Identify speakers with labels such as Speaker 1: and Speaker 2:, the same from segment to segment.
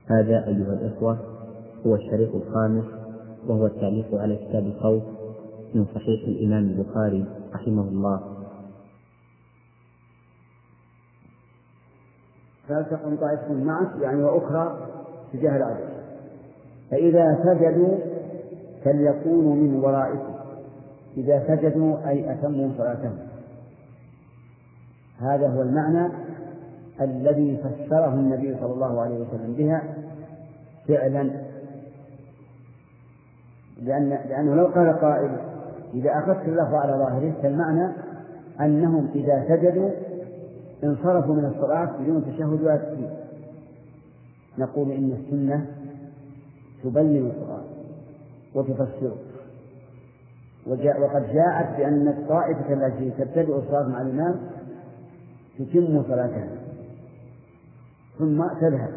Speaker 1: هذا أيها الإخوة هو الشريط الخامس، وهو التعليق على كتاب الخوف من صحيح الإمام البخاري رحمه الله.
Speaker 2: فلتقم طائفة معك يعني وأخرى تجاه العدو، فإذا سجدوا فليكونوا من ورائكم. إذا سجدوا أي أتموا صلاتهم. هذا هو المعنى الذي فسره النبي صلى الله عليه وسلم بها فعلا، لأنه لو قال قائل إذا أخذت اللفظ على ظاهره فالمعنى أنهم إذا سجدوا انصرفوا من الصلاة بدون تشهد ولا تسليم. نقول إن السنة تبين الصلاة وتفسره، وقد جاءت بأن الطائفة التي تبتدئ الصلاة مع الإمام تتم صلاتها ثم تذهب.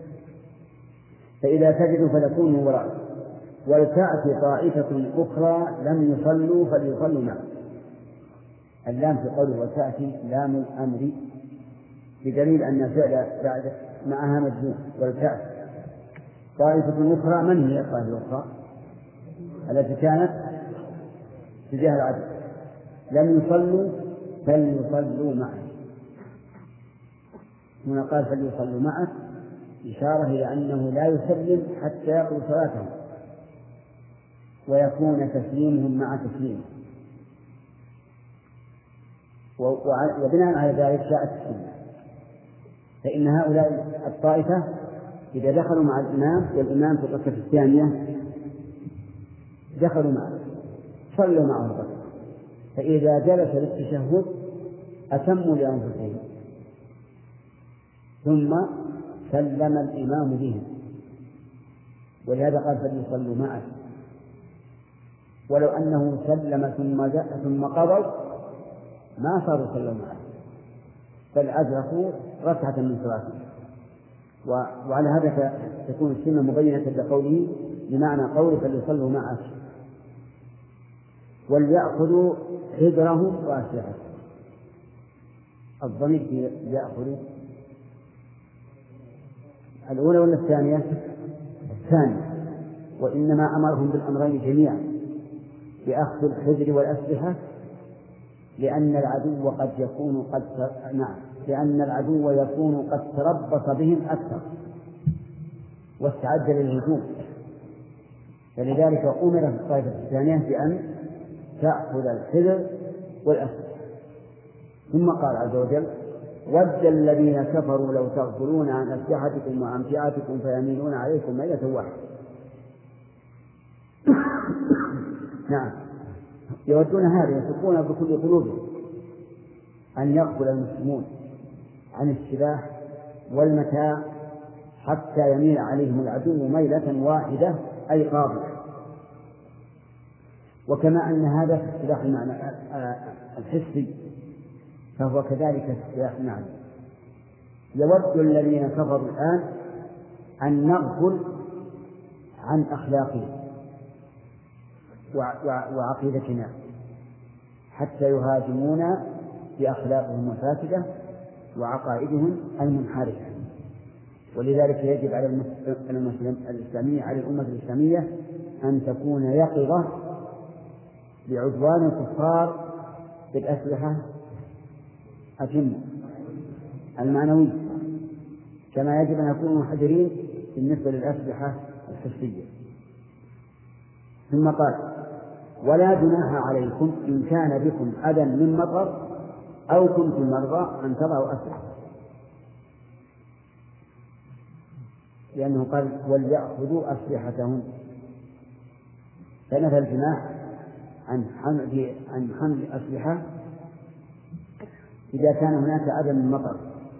Speaker 2: فإذا سجدوا فليكونوا وراء، ولتأتي طائفة أخرى لم يصلوا فليصلوا معه. اللام في قوله وتأتي لام الأمر بدليل أن الفعل بعد معها مجزوم. ولتأتي طائفة أخرى، من هي الطائفة الأخرى؟ التي كانت تجاه العدو لم يصلوا فليصلوا معه. هنا قال فليصلوا معه إشارة إلى أنه لا يسلم حتى يقضوا صلاته ويكون تسليمهم مع تسليمه، وبناء على ذلك جاءت السنة. فإن هؤلاء الطائفة إذا دخلوا مع الإمام والإمام في الركعة الثانية دخلوا معه صلوا معه الركعة، فإذا جلس للتشهد أتموا لأنفسهم ثم سلم الإمام بهم، ولهذا قال فليصلوا معه. ولو أنه سلم ثم قضوا ما صاروا صلوا معه، بل أدركوا ركعة من صلاتهم. وعلى هذا تكون السنة مبينة بقوله بمعنى قوله فليصلوا معه. وليأخذوا حذرهم وأسلحتهم. الضمير في يأخذوا الأولى ولا الثانية؟ الثانية. وإنما أمرهم بالأمرين جميعا بأخذ الحذر والأسلحة، لأن العدو يكون قد تربص بهم أكثر واستعد للهجوم، فلذلك أمر في الطائفة الثانية بأن تأخذ الحذر والأسلحة. ثم قال عز وجل ود الذين كفروا لو تغفلون عن أسلحتكم وأمتعتكم فيميلون عليكم ميلة واحدة. نعم، يودون هذا يثقون بكل قلوبهم أن يغفل المسلمون عن السلاح والمتاع حتى يميل عليهم العدو ميلة واحدة أي قاضية. وكما أن هذا في السلاح المعنى الحسي فهو كذلك السلاح المعنى. يود الذين كفروا الآن أن نغفل عن أخلاقهم وعقيدتنا حتى يهاجمونا بأخلاقهم الفاسدة وعقائدهم المنحرفة. ولذلك يجب على الأمة الإسلامية أن تكون يقظة بعدوان الكفار بالأسلحة أتم المعنوية، كما يجب أن نكون محذرين بالنسبة للأسلحة الحسية. ثم قال ولا جناح عليكم إن كان بكم أذى من مطر أو كنتم مرضى أن تضعوا أسلحة، لأنه قال وليأخذوا أسلحتهم، فنفى الجناح عن حمل الأسلحة إذا كان هناك أذى من مطر،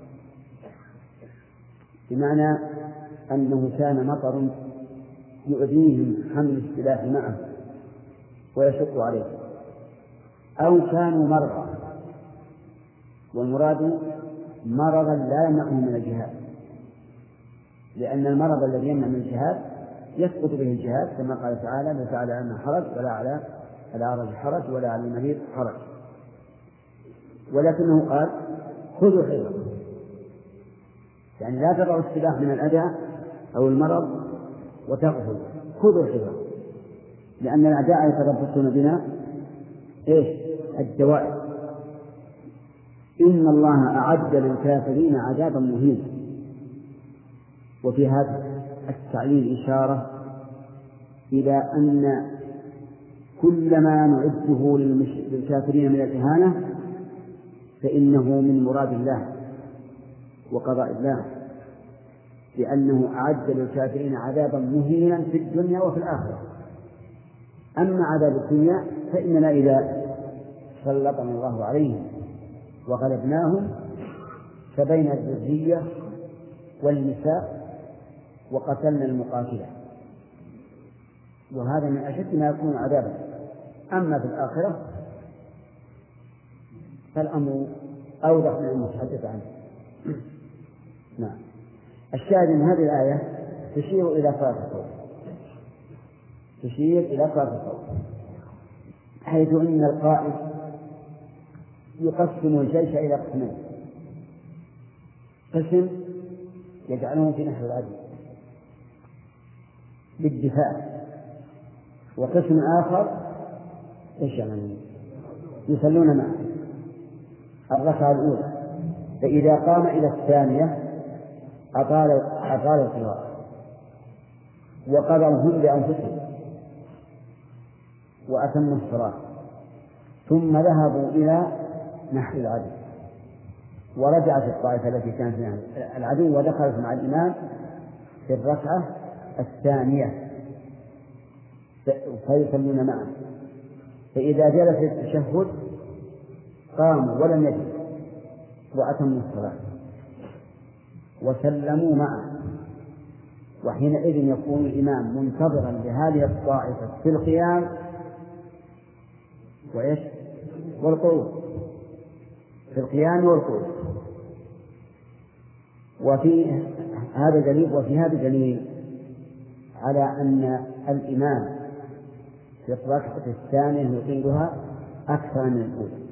Speaker 2: بمعنى أنه كان مطر يؤذيهم حمل السلاح معه ويشق عليه، أو كانوا مرضى، والمراد مرضا لا يمنعهم من الجهاد، لأن المرض الذي يمنع من الجهاد يسقط به الجهاد، كما قال تعالى ليس على أن حرج ولا على الأعرج حرج ولا على المريض حرج. ولكنه قال خذوا حذركم، يعني لا تضعوا السلاح من الأذى أو المرض وتغفل. خذوا الحذر، لأن الأعداء يتربصون بنا الدوائر. إن الله أعد للكافرين عذابا مهينا. وفي هذا التعليل إشارة إلى أن كل ما نعده للكافرين من الإهانة فإنه من مراد الله وقضاء الله، لأنه أعد للكافرين عذابا مهينا في الدنيا وفي الآخرة. أما عذاب الدنيا فإننا إذا سلطنا الله عليهم وغلبناهم فبين الذرية والنساء وقتلنا المقاتلة، وهذا من أشد ما يكون عذابا. أما في الآخرة فالأمر أوضح من المتحدث عنه. نعم. الشاهد من هذه الآية تشير إلى صلاة الخوف، تشير إلى صلاة الخوف، حيث إن القائد يقسم الجيش إلى قسمين: قسم يجعلهم في نحو العدو بالدفاع، وقسم آخر يصلون معه الركعة الأولى، فإذا قام إلى الثانية أطال القراءة وقضوا هم لأنفسهم وأتموا الصلاة، ثم ذهبوا إلى نحو العدو، ورجعت الطائفة التي كانت فيها العدو ودخلت مع الإمام في الركعة الثانية فيصلون معه. فإذا جلس التشهد قاموا ولم يجلسوا وأتموا الصلاة وسلموا معه، وحينئذ يكون الإمام منتظرا لهذه الطائفة في القيام والقعود، في القيام والقعود. وفي هذا دليل على أن الإمام في الركعة الثانية يطيلها أكثر من الأولى،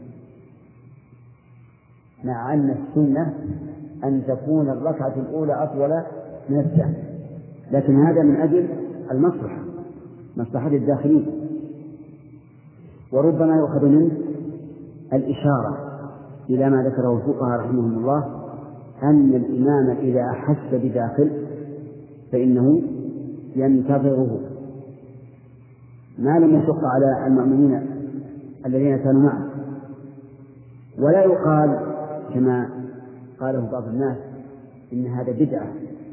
Speaker 2: مع أن السنة أن تكون الركعة الأولى أطول من الثانية، لكن هذا من أجل المصلحة، مصلحة الداخلين. وربما يؤخذ منه الإشارة إلى ما ذكره الفقهاء رحمهم الله، أن الإمام إذا أحس بداخل فإنه ينتظره ما لم يشق على المأمومين الذين كانوا معه. ولا يقال كما قاله بعض الناس إن هذا بدعة،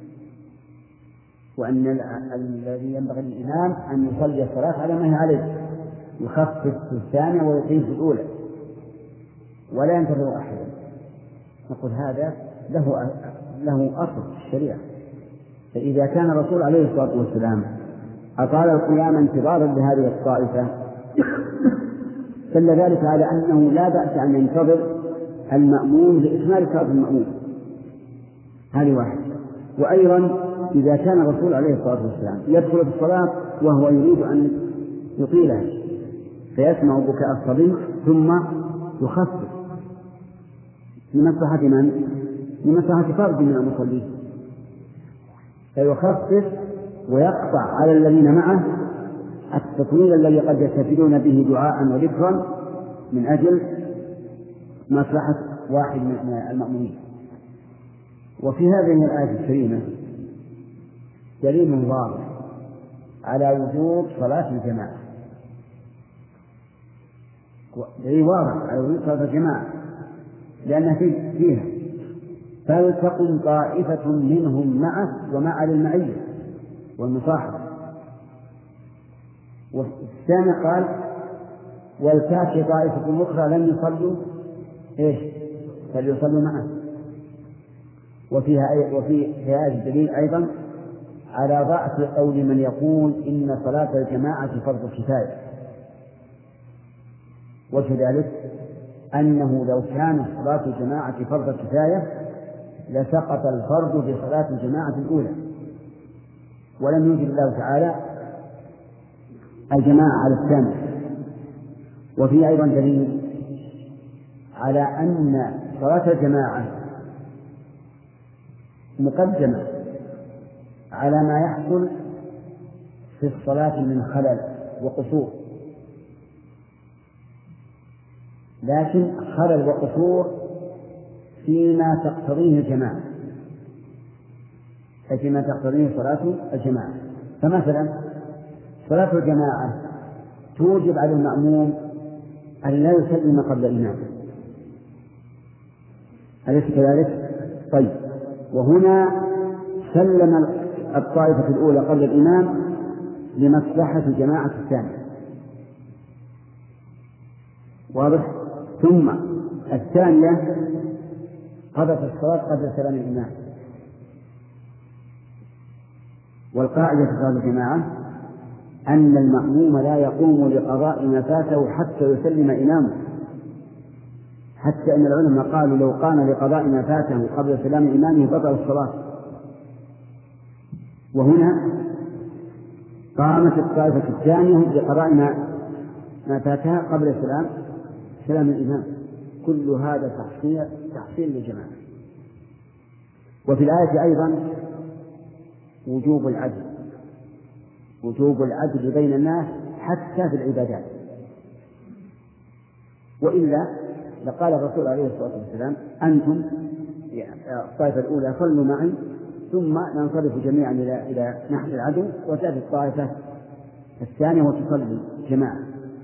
Speaker 2: وأن الذي ينبغي للإمام أن يصلي الصلاة على ما هي عليه، يخفف في الثانية ويقيم في الأولى ولا ينتظر أحدا. نقول هذا له أصل في الشريعة. فإذا كان الرسول عليه الصلاة والسلام أطال القيام انتظارا لهذه الطائفة دل ذلك على أنه لا بأس أن ينتظر المأموم لإكمال صلاة المأموم. هذه واحد. وأيضا إذا كان الرسول عليه الصلاة والسلام يدخل في الصلاة وهو يريد أن يطيلها فيسمع بكاء الصبي ثم يخفف لمصلحة من؟ لمصلحة فرد من المصلين، فيخفف ويقطع على الذين معه التطويل الذي قد يستفيدون به دعاء وذكرا من أجل مصلحة واحد من المأمومين. وفي هذه الآية الكريمة دليل واضح على وجوب صلاة الجماعة، دليل واضح على وجوب صلاة الجماعة، لأن فيها فلتقم طائفة منهم معه ومع المعية والمصاحبة. والثاني قال ولتأتي طائفة أخرى لم يصلوا فليصلوا معه. وفي هذا الدليل أيضا على ضعف قول من يقول إن صلاة الجماعة فرض كفاية، وكذلك أنه لو كان صلاة الجماعة فرض كفاية لسقط الفرض بصلاة الجماعة الأولى، ولم يوجد الله تعالى الجماعة على الثانية. وفي أيضا دليل على أن صلاة الجماعة مقدمة على ما يحصل في الصلاة من خلل وقصور، لكن خلل وقصور فيما تقتضيه الجماعة، أي فيما تقتضيه صلاة الجماعة. فمثلا صلاة الجماعة توجب على المأموم أن لا يسلم قبل الإمام، أليس كذلك؟ طيب، وهنا سلم الطائفة الأولى قبل الإمام لمصلحة الجماعة الثانية، واضح؟ ثم الثانية قضت الصلاة قبل سلام الإمام. والقاعدة في صلاة الجماعة أن المأموم لا يقوم لقضاء ما فاته حتى يسلم إمامه، حتى أن العلماء قالوا لو قام لقضاء ما فاته قبل سلام إمامه بطل الصلاة. وهنا قامت الطائفة الثانية لقضاء ما فاتها قبل سلام الإمام. كل هذا تحصيل للجماعة. وفي الآية أيضا وجوب العدل بين الناس حتى في العبادات، وإلا لقال الرسول عليه الصلاة والسلام أنتم الطائفة الأولى صلوا معي ثم ننصرف جميعا إلى نحو العدو، وتأتي الطائفة الثانية وتصلي جماعة.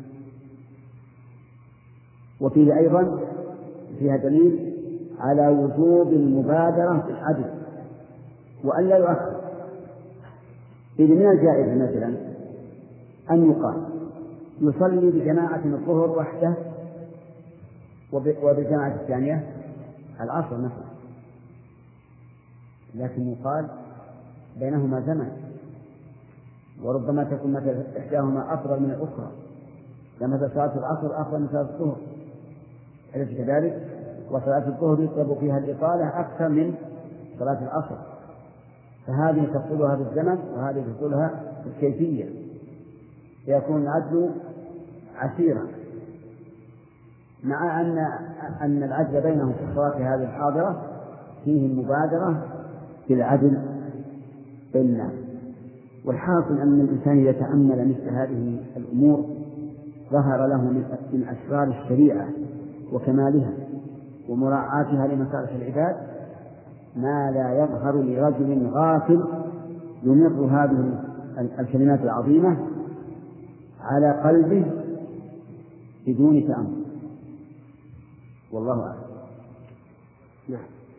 Speaker 2: وفيه أيضا فيها دليل على وجوب المبادرة في العدل وأن لا يؤخر. إذ من الجائز مثلا أن يقال يصلي بجماعة الظهر وحده وبالجماعة الثانية العصر مثلا، لكن يقال بينهما زمن، وربما تكون مثلا إحداهما أفضل من الأخرى، لما صلاة العصر أفضل من صلاة الظهر، أليس كذلك؟ وصلاة الظهر يطلب فيها الإطالة أكثر من صلاة العصر، فهذه تفصلها بالزمن وهذه تفصلها بالكيفية، يكون العدل عسيرا، مع أن العدل بينهم في الصلاة هذه الحاضرة فيه المبادرة بالعدل بين الناس. والحاصل أن الإنسان يتأمل مثل هذه الأمور ظهر له من أسرار الشريعة وكمالها ومراعاتها لمصالح العباد ما لا يظهر لرجل غافل يمر هذه الكلمات العظيمة على قلبه بدون تأمل. والله أعلم. نعم.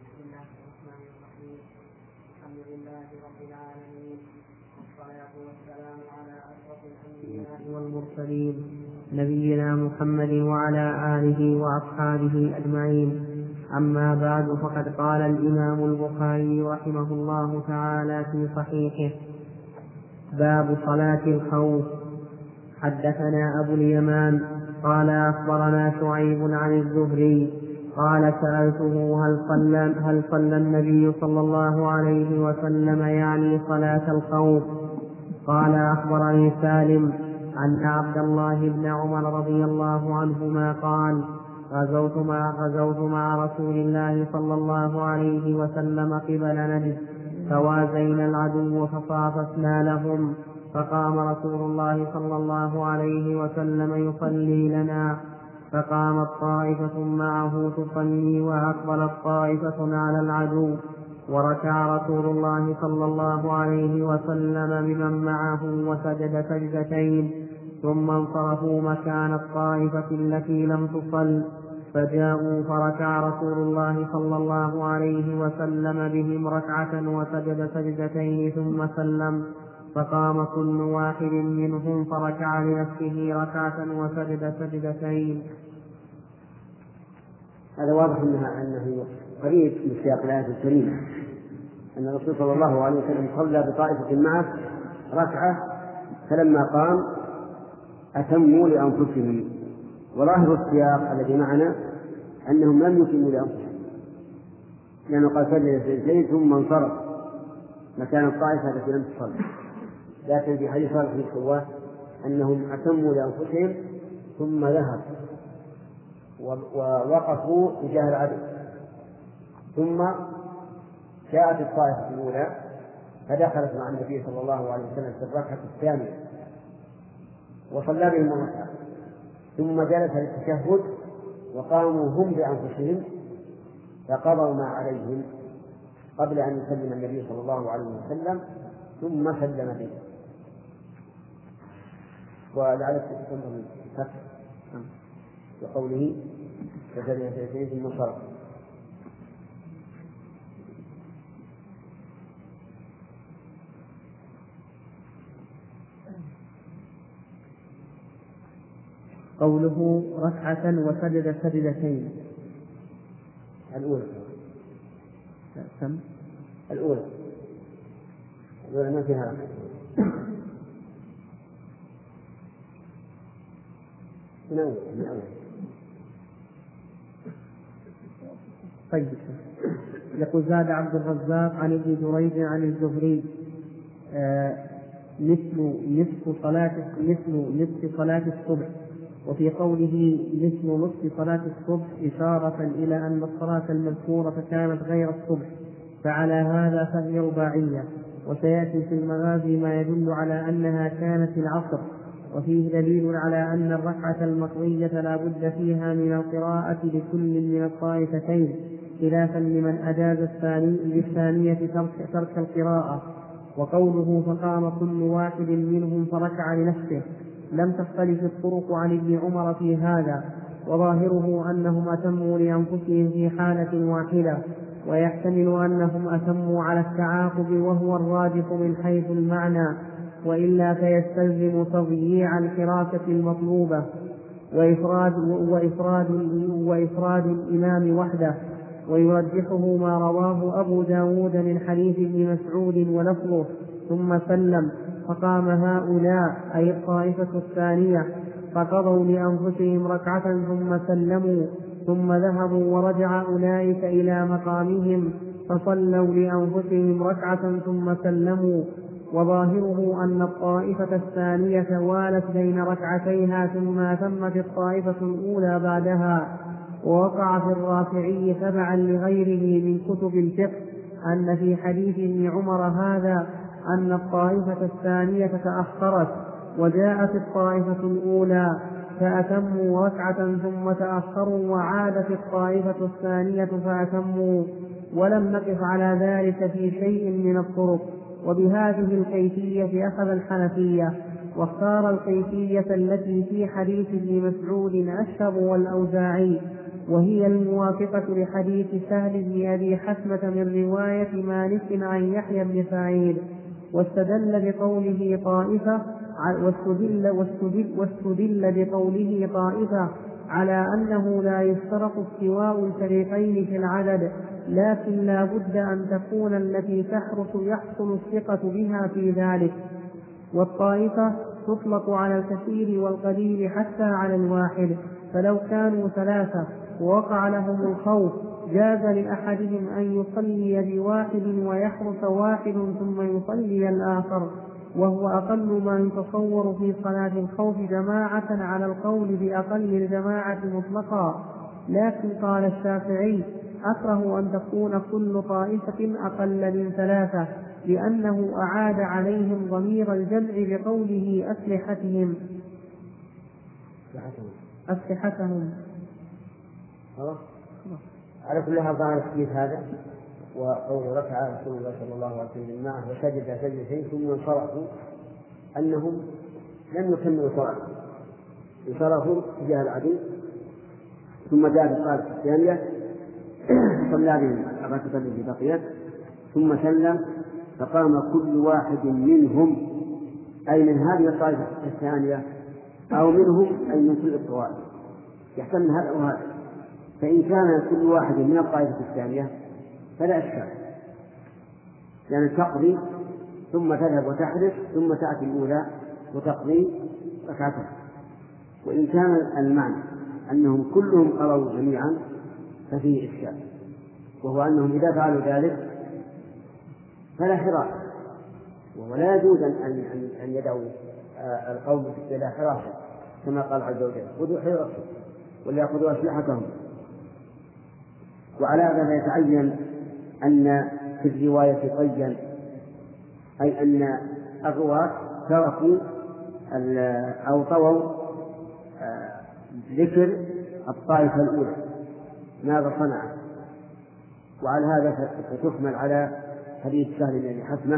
Speaker 3: الحمد لله رب العالمين، والصلاة والسلام على أشرف الأنبياء والمرسلين نبينا محمد وعلى آله وأصحابه أجمعين. أما بعد، فقد قال الإمام البخاري رحمه الله تعالى في صحيحه: باب صلاة الخوف. حدثنا أبو اليمان قال أخبرنا شعيب عن الزهري قال سألته هل صلى النبي صلى الله عليه وسلم يعني صلاة الخوف؟ قال أخبرني سالم أن عبد الله بن عمر رضي الله عنهما قال: غزوت مع رسول الله صلى الله عليه وسلم قبل نجد، فوازينا العدو فصاففنا لهم، فقام رسول الله صلى الله عليه وسلم يصلي لنا، فقامت طائفة معه تصلي وأقبلت طائفة على العدو، وركع رسول الله صلى الله عليه وسلم بمن معه وسجد سجدتين، ثم انصرفوا مكان الطائفة التي لم تصل، فجاءوا فركع رسول الله صلى الله عليه وسلم بهم ركعة وسجد سجدتين ثم سلم، فقام كل واحد منهم فركع لنفسه ركعة وسجد سجدتين.
Speaker 2: هذا واضح أنه قريب من سياق الآية الكريمة، أن الرسول صلى الله عليه وسلم صلى بطائفة معه ركعة، فلما قام أتموا لأنفسهم. وظاهر السياق الذي معنا أنهم لم يتموا لأنفسهم، لأنه قال سجد سجدتين ثم انصرف مكان الطائفة التي لم تصلي، لكن في حديث صالح بن خوات أنهم أتموا لأنفسهم ثم ذهبوا ووقفوا تجاه العدو، ثم جاءت الطائفة الأولى فدخلت مع النبي صلى الله عليه وسلم في الركعة الثانية وصلى بهم الركعة، ثم جلس للتشهد وقاموا هم بأنفسهم فقضوا ما عليهم قبل أن يسلم النبي صلى الله عليه وسلم، ثم سلم به. ولعلك تنظر الفتح وقوله فسلم سيدنا ثم صرف.
Speaker 3: قوله ركعة وسجد سجدتين.
Speaker 2: الأولى ما فيها من أول.
Speaker 3: طيب. يقول زاد عبد الرزاق عن ابن جريج عن الزهري نصف صلاة الصبح، وفي قوله مثل نصف صلاة الصبح إشارة إلى أن الصلاة المذكورة كانت غير الصبح، فعلى هذا فهي رباعية. وسيأتي في المغازي ما يدل على أنها كانت العصر، وفيه دليل على أن الركعة المقضية لا بد فيها من القراءة لكل من الطائفتين، خلافا لمن أجاز للثانية ترك القراءة. وقوله فقام كل واحد منهم فركع لنفسه لم تختلف الطرق عن ابن عمر في هذا، وظاهره أنهم أتموا لأنفسهم في حالة واحدة، ويحتمل أنهم أتموا على التعاقب وهو الراجح من حيث المعنى، وإلا فيستلزم تضييع الحراسة المطلوبة وإفراد الإمام وحده. ويرجحه ما رواه أبو داود من حديث ابن مسعود ولفظه ثم سلم فقام هؤلاء أي الطائفة الثانية فقضوا لأنفسهم ركعة ثم سلموا ثم ذهبوا ورجع أولئك إلى مقامهم فصلوا لأنفسهم ركعة ثم سلموا. وظاهره أن الطائفة الثانية والت بين ركعتيها ثم تمت الطائفة الأولى بعدها. ووقع في الرافعي تبعا لغيره من كتب الفقه أن في حديث ابن عمر هذا أن الطائفة الثانية تأخرت وجاءت الطائفة الأولى فأتموا ركعة ثم تأخروا وعادت الطائفة الثانية فأتموا، ولم نقف على ذلك في شيء من الطرق. وبهذه الكيفية أخذ الحنفية، واختار الكيفية التي في حديث ابن مسعود أشهب والأوزاعي، وهي الموافقة لحديث سهل بن أبي حسمة من رواية مالك عن يحيى بن سعيد. واستدل بقوله طائفة على أنه لا يشترط استواء الفريقين في العدد، لكن لا بد أن تكون التي تحرس يحصل الثقة بها في ذلك. والطائفة تطلق على الكثير والقليل حتى على الواحد، فلو كانوا ثلاثة ووقع لهم الخوف جاز لأحدهم أن يصلي بواحد ويحرس واحد ثم يصلي الآخر، وهو أقل ما يتصور في صلاة الخوف جماعة على القول بأقل الجماعة مطلقا. لكن قال الشافعي أكره أن تكون كل طائفة أقل من ثلاثة، لأنه أعاد عليهم ضمير الجمع بقوله أسلحتهم.
Speaker 2: على كل حال ظاهر الحديث هذا وقول ركع رسول الله صلى الله عليه وسلم معه وسجد سجدتين ثم انصرفوا أنهم لم يكملوا صلاة، انصرفوا تجاه العدو ثم جاء بالصلاة الثانية صلى بهم الركعة التي بقيت ثم سلم فقام كل واحد منهم أي من هذه الطائفة الثانية أو منهم أي من كل الطوائف، يحتمل هذا وهذا. فإن كان كل واحد من الطائفة الثانية فلا إشكال، لأن تقضي ثم تذهب وتحرس ثم تأتي الأولى وتقضي ركعتها. وإن كان المعنى أنهم كلهم قضوا جميعا ففيه إشكال، وهو أنهم إذا فعلوا ذلك فلا حراسة، ولا يجوز أن يدعوا القوم إلى حراسة كما قال عز وجل خذوا حراسة وليأخذوا أسلحتهم. وعلى هذا يتعين أن في الرواية قيا أي أن الرواة تركوا أو طووا ذكر الطائفة الأولى ماذا صنع. وعلى هذا فتحمل على حديث سهل بن حثمة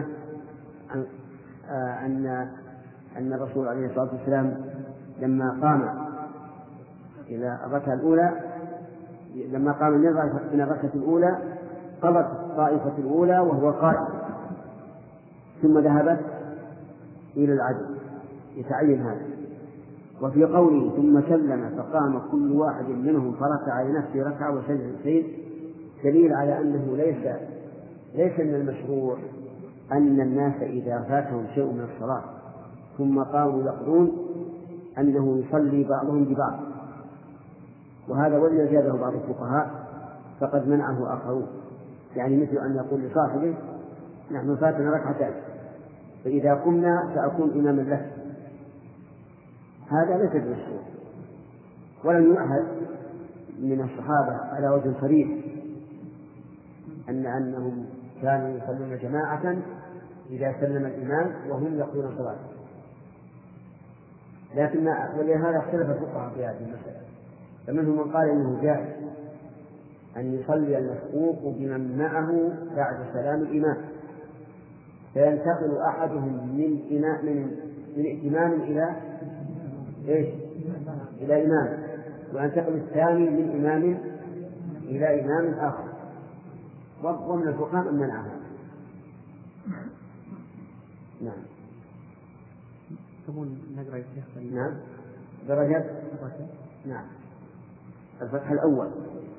Speaker 2: أن الرسول عليه الصلاة والسلام لما قام إلى الركعة الأولى، لما قام من الركعة الأولى قضت الطائفة الأولى وهو قائم، ثم ذهبت إلى العدل يتعين هذا. وفي قوله ثم سلم فقام كل واحد منهم فركع لنفسه ركعة وسجد سجدتين دليل على أنه ليس من المشروع أن الناس إذا فاتهم شيء من الصلاة ثم قاموا يقضون أنه يصلي بعضهم ببعض، وهذا وإن زاده بعض الفقهاء فقد منعه آخرون، يعني مثل أن يقول لصاحبه نحن فاتنا ركعتان فإذا قمنا سأكون إماما لك، هذا ليس بمشروع. ولم يعهد من الصحابة على وجه صريح أنهم كانوا يصلون جماعة إذا سلم الإمام وهم يقضون صلاة، لكن ولهذا اختلف الفقهاء في هذه المسألة، فمنهم من قال إنه جائز أن يصلي المسبوق بمن معه بعد سلام الإمام، فينتقل أحدهم من ائتمام إلى إمام، وينتقل الثاني من إمام إلى إمام آخر، ومن الفقهاء من منعها. نعم.
Speaker 3: نقرأ الشيخ.
Speaker 2: نعم. درجة. نعم. الفتح الأول.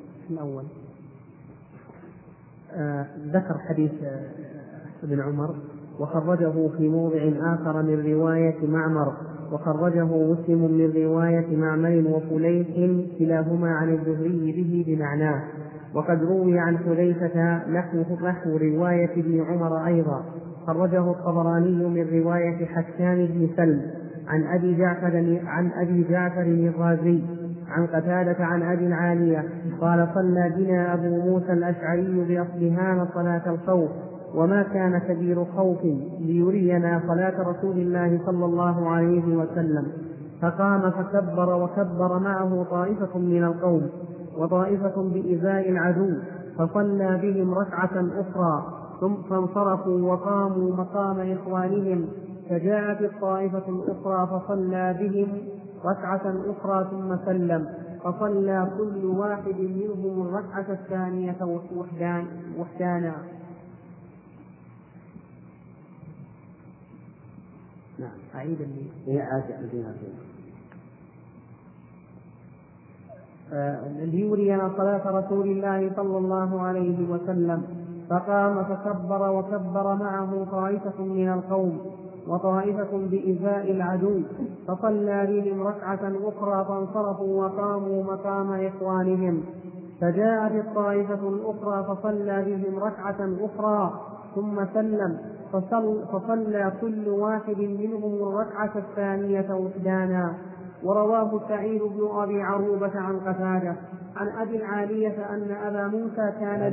Speaker 3: ذكر حديث ابن عمر وخرجه في موضع آخر من رواية معمر، وخرجه مسلم من رواية معمر وفليح كلاهما عن الزهري به بمعناه. وقد روي عن حذيفة نحو رواية ابن عمر أيضا. خرجه الطبراني من رواية حسان بن سلم عن أبي جعفر الرازي عن قتادة عن أبي العالية قال صلى بنا أبو موسى الأشعري بأصبهان صلاة الخوف، وما كان كبير خوف ليرينا صلاة رسول الله صلى الله عليه وسلم، فقام فكبر وكبر معه طائفة من القوم وطائفة بإزاء العدو، فصلى بهم ركعة أخرى ثم فانصرفوا وقاموا مقام إخوانهم، فجاءت الطائفة الأخرى فصلى بهم ركعة أخرى ثم سلم، فصلى كل واحد منهم الركعة الثانية وحدانا.
Speaker 2: نعم.
Speaker 3: أعيد ليرينا صلاة رسول الله صلى الله عليه وسلم، فقام فكبر وكبر معه طائفة من القوم وطائفة بإزاء العدو، فصلى بهم ركعة أخرى فانصرفوا وقاموا مقام إخوانهم، فجاءت الطائفة الأخرى فصلى بهم ركعة أخرى ثم سلم، فصلى كل واحد منهم الركعة الثانية وحدانا. ورواه سعيد بن أبي عروبة عن قتادة عن أبي العالية أن أبا موسى كان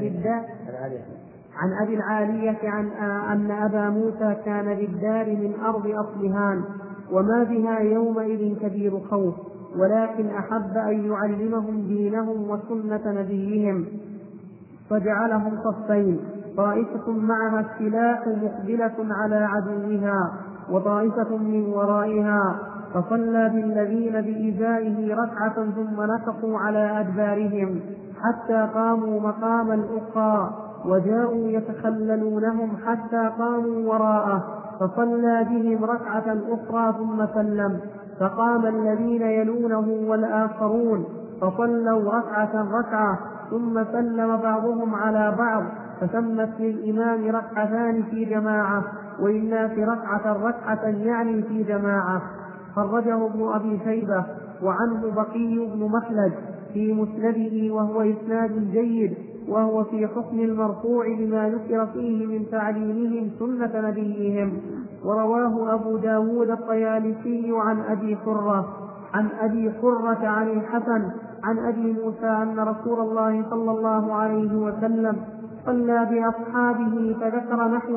Speaker 3: أن أبا موسى كان بالدار من أرض أصبهان، وما بها يومئذ كبير خوف، ولكن أحب أن يعلمهم دينهم وسنة نبيهم، فجعلهم صفين، طائفة معها السلاح مقبلة على عدوها وطائفة من ورائها، فصلى بالذين بإزائه ركعة ثم نفقوا على أدبارهم حتى قاموا مقام الأخرى، وجاءوا يتخللونهم حتى قاموا وراءه، فصلى بهم ركعة أخرى ثم سلم، فقام الذين يلونه والآخرون فصلوا ركعة ثم سلم بعضهم على بعض، فتمت للإمام ركعتان في جماعة وللناس ركعة يعني في جماعة. خرجه ابن أبي شيبة وعنه بقي بن مخلد في مسنده وهو إسناد جيد، وهو في حكم المرفوع لما ذكر فيه من تعليمهم سنة نبيهم. ورواه أبو داود الطيالسي عن أبي حرة عن الحسن عن أبي موسى أن رسول الله صلى الله عليه وسلم صلى بأصحابه فذكر نحوه،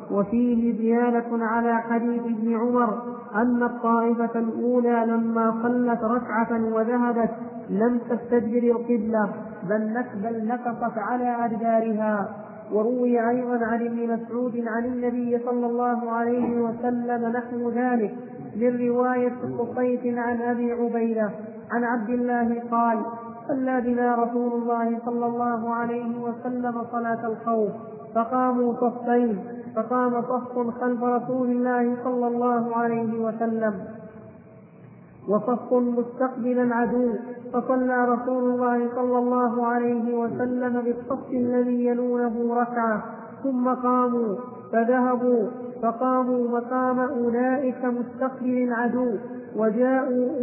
Speaker 3: وفيه زيادة على حديث ابن عمر أن الطائفة الأولى لما صلت ركعة وذهبت لم تستدبر القبلة بل نكصت على أدبارها. وروي أيضا عن ابن مسعود عن النبي صلى الله عليه وسلم نحو ذلك من رواية قصيص عن أبي عبيدة عن عبد الله قال: صلى بنا رسول الله صلى الله عليه وسلم صلاة الخوف فقاموا صفين، فقام صف خلف رسول الله صلى الله عليه وسلم وصف مستقبل العدو، فصلى رسول الله صلى الله عليه وسلم بالصف الذي يلونه ركعة، ثم قاموا فذهبوا فقاموا مقام أولئك مستقبل العدو، وجاءوا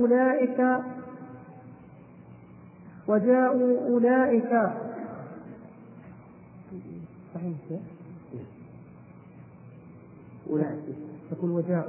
Speaker 3: أولئك تقول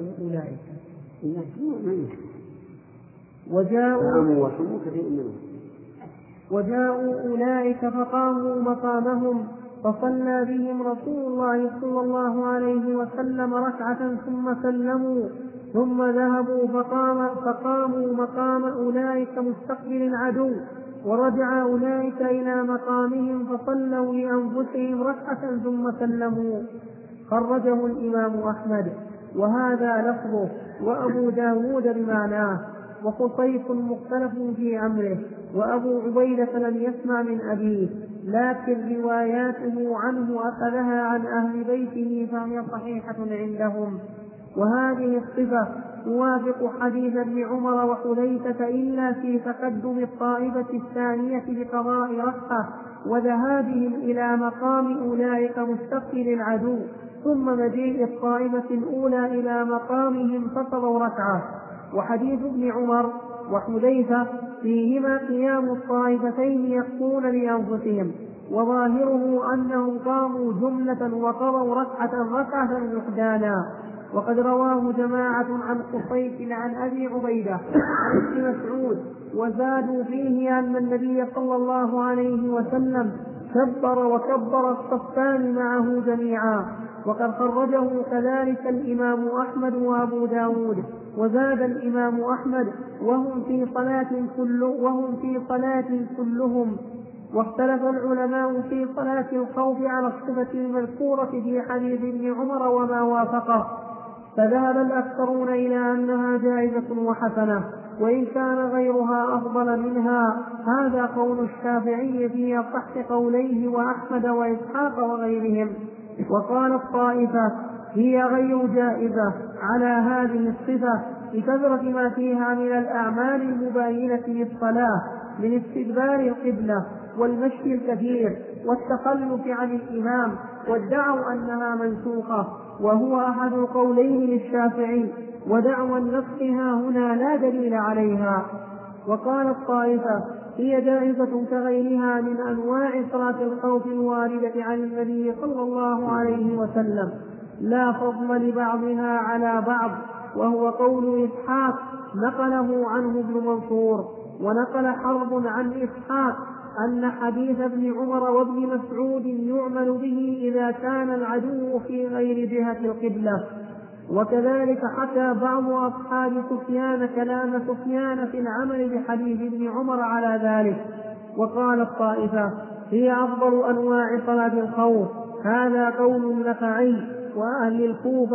Speaker 3: وجاءوا أولئك فقاموا مقامهم، فصلى بهم رسول الله صلى الله عليه وسلم ركعة ثم سلموا، ثم ذهبوا فقاموا مقام أولئك مستقبل العدو، ورجع أولئك إلى مقامهم فصلوا لأنفسهم ركعة ثم سلموا. خرجه الإمام أحمد وهذا لفظه، وأبو داود بمعناه، وقصيص مختلف في أمره، وأبو عبيدة لم يسمع من أبيه، لكن رواياته عنه أخذها عن أهل بيته فهي صحيحة عندهم. وهذه الصفة توافق حديث ابن عمر وحذيفة إلا في تقدم الطائفة الثانية بقضاء ركعة وذهابهم إلى مقام أولئك مستقبل العدو، ثم مجيء الطائفة الأولى إلى مقامهم فقضوا ركعة. وحديث ابن عمر وحذيفة فيهما قيام الطائفتين يخفون لأنفسهم، وظاهره أنهم قاموا جملة وقضوا ركعة وحدانا. وقد رواه جماعة عن قصيص عن أبي عبيدة عن ابن مسعود، وزادوا فيه أن النبي صلى الله عليه وسلم كبر وكبر الصفان معه جميعا. وقد خرجه كذلك الإمام أحمد وأبو داود. وزاد الإمام أحمد وهم في صلاة كلهم. واختلف العلماء في صلاة الخوف على الصفة المذكورة في حديث ابن عمر وما وافقه، فذهب الأكثرون إلى أنها جائزة وحسنة، وإن كان غيرها أفضل منها. هذا قول الشافعي في أصح قوليه وأحمد وإسحاق وغيرهم. وقال الطائفة هي غير جائزة على هذه الصفة لكثرة ما فيها من الأعمال المباينة للصلاة من استدبار القبلة والمشي الكثير والتخلف عن الإمام، وادعوا أنها منسوخة، وهو أحد القولين للشافعي، ودعوى النسخ هنا لا دليل عليها. وقال الطائفة هي جائزة كغيرها من أنواع صلاة الخوف الواردة عن النبي صلى الله عليه وسلم، لا فضل لبعضها على بعض، وهو قول إسحاق نقله عنه ابن منصور. ونقل حرب عن إسحاق أن حديث ابن عمر وابن مسعود يعمل به إذا كان العدو في غير جهة القبلة. وكذلك حكى بعض أصحاب سفيان كلام سفيان في العمل بحديث ابن عمر على ذلك. وقال الطائفة هي أفضل أنواع صلاة الخوف، هذا قول النخعي وأهل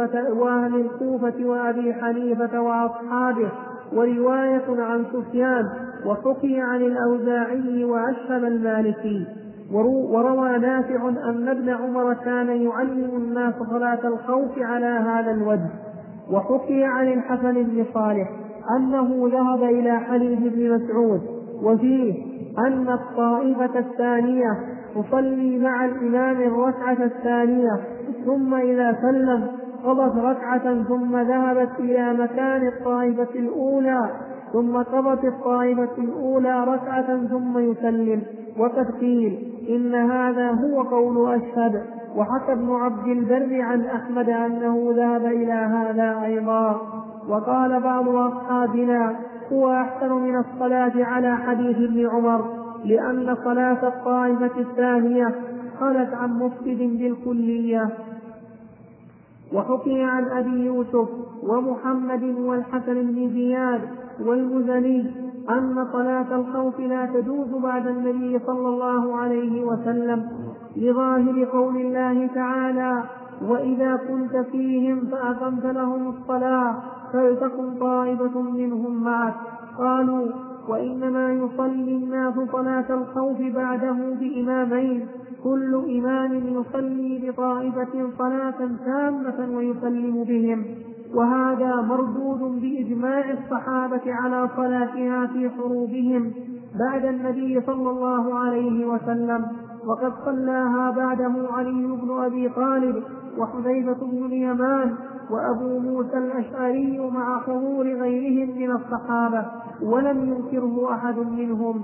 Speaker 3: الكوفة وأبي حنيفة وأصحابه، ورواية عن سفيان، وحكي عن الأوزاعي وأشهب المالكي. وروى نافع أن ابن عمر كان يعلم الناس صلاة الخوف على هذا الوجه. وحكي عن الحسن بن صالح أنه ذهب إلى حديث ابن مسعود وفيه أن الطائفة الثانية تصلي مع الإمام الركعة الثانية، ثم إذا سلم قضت ركعة ثم ذهبت إلى مكان الطائفة الأولى، ثم قضت الطائفة الأولى ركعة ثم يسلم. وقد قيل إن هذا هو قول أشهب. وحكى ابن عبد البر عن أحمد أنه ذهب إلى هذا أيضا. وقال بعض أصحابنا هو أحسن من الصلاة على حديث ابن عمر، لأن صلاة الطائفة الثانية خلت عن مفسد بالكلية. وحكي عن أبي يوسف ومحمد والحسن بن زياد والمزني أن صلاة الخوف لا تجوز بعد النبي صلى الله عليه وسلم لظاهر قول الله تعالى: وإذا كنت فيهم فأقمت لهم الصلاة فلتكن طائفة منهم معك. قالوا: وإنما يصلي الناس صلاة الخوف بعده بإمامين، كل إمام يصلي بطائفة صلاة تامة ويسلم بهم، وهذا مردود بإجماع الصحابة على صلاتها في حروبهم بعد النبي صلى الله عليه وسلم، وقد صلاها بعده علي بن أبي طالب وحذيفة بن اليمان وأبو موسى الأشعري مع حضور غيرهم من الصحابة ولم ينكره أحد منهم.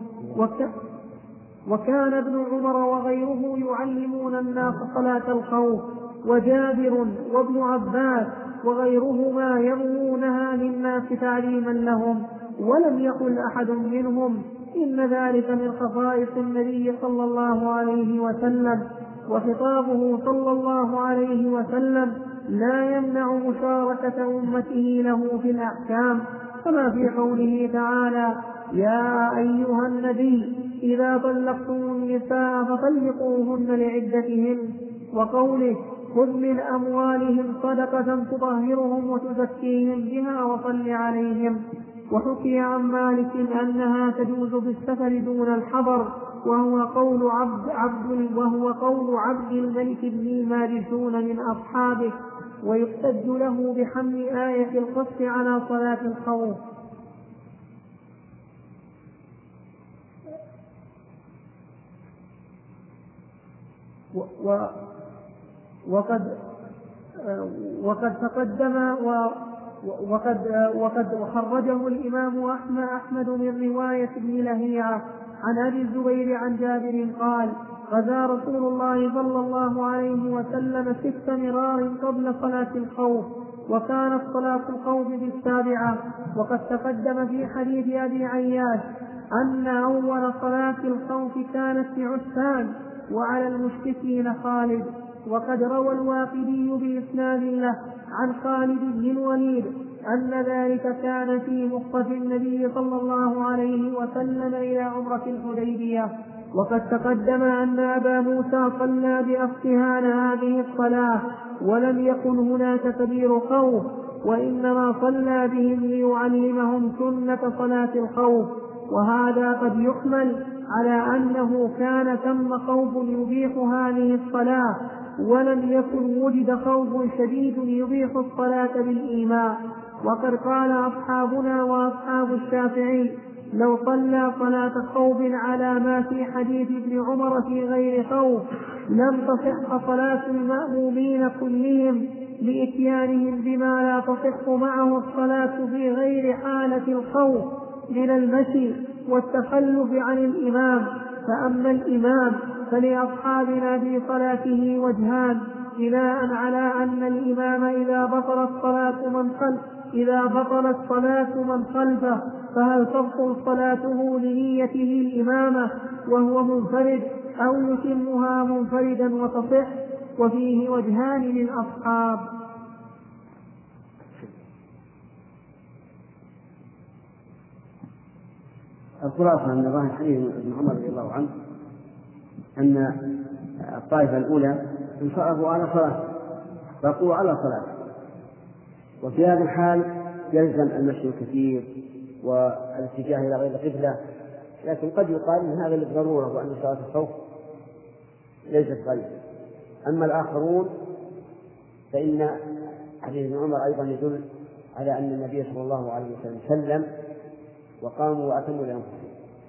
Speaker 3: وكان ابن عمر وغيره يعلمون الناس صلاة الخوف، وجابر وابن عباس وغيرهما يروونها للناس تعليما لهم، ولم يقل أحد منهم إن ذلك من خصائص النبي صلى الله عليه وسلم، وخطابه صلى الله عليه وسلم لا يمنع مشاركة أمته له في الأحكام، كما في قوله تعالى: يا أيها النبي إذا طلقتم النساء فطلقوهن لعدتهن، وقوله: خذ من أموالهم صدقة تطهرهم وتزكيهم بها وصل عليهم. وحكي عن مالك أنها تجوز بالسفر دون الحضر، وهو قول عبد الملك بن الماجشون من أصحابه، ويحتج له بحمل آية القصف على صلاة الخوف. وقد تقدم وقد خرجه الإمام أحمد من رواية ابن لهيعة عن أبي الزبير عن جابر قال: غزا رسول الله صلى الله عليه وسلم 6 مرار قبل صلاة الخوف، وكانت صلاة الخوف بالسابعة. وقد تقدم في حديث أبي عياش أن أول صلاة الخوف كانت في عسفان وعلى المشركين خالد. وقد روى الواقدي بإسناد له عن خالد بن الوليد أن ذلك كان في مخطف النبي صلى الله عليه وسلم إلى عمرة الحديبية. وقد تقدم أن أبا موسى صلى بأصفهان هذه الصلاة، ولم يكن هناك كبير خوف، وإنما صلى بهم ليعلمهم سنة صلاة الخوف. وهذا قد يحمل على أنه كان ثم خوف يبيح هذه الصلاة، ولم يكن وجد خوف شديد يبيح الصلاة بالإيماء. وقد قال أصحابنا وأصحاب الشافعي: لو صلى صلاة خوف على ما في حديث ابن عمر في غير خوف لم تصح صلاة المأمومين كلهم، لإتيانهم بما لا تصح معه الصلاة في غير حالة الخوف من المشي والتخلف عن الإمام. فأما الإمام فلأصحابنا في صلاته وجهان: بناء على أن الإمام إذا بطلت صلاة من خلفه فهل تبطل صلاته لنيته الإمامة وهو منفرد، أو يتمها منفردا وتصح؟ وفيه وجهان للأصحاب.
Speaker 2: الخلاصة من ظاهر حديث ابن عمر رضي الله عنه أن الطائفة الأولى انصرفوا على صلاة، بقوا على صلاة، وفي هذا الحال يلزم المشي الكثير والاتجاه إلى غير القبلة، لكن قد يقال أن هذا للضرورة وأن صلاة الخوف ليست غير. أما الآخرون فإن حديث ابن عمر أيضا يدل على أن النبي صلى الله عليه وسلم سلم وقاموا وأتموا لأنفسهم.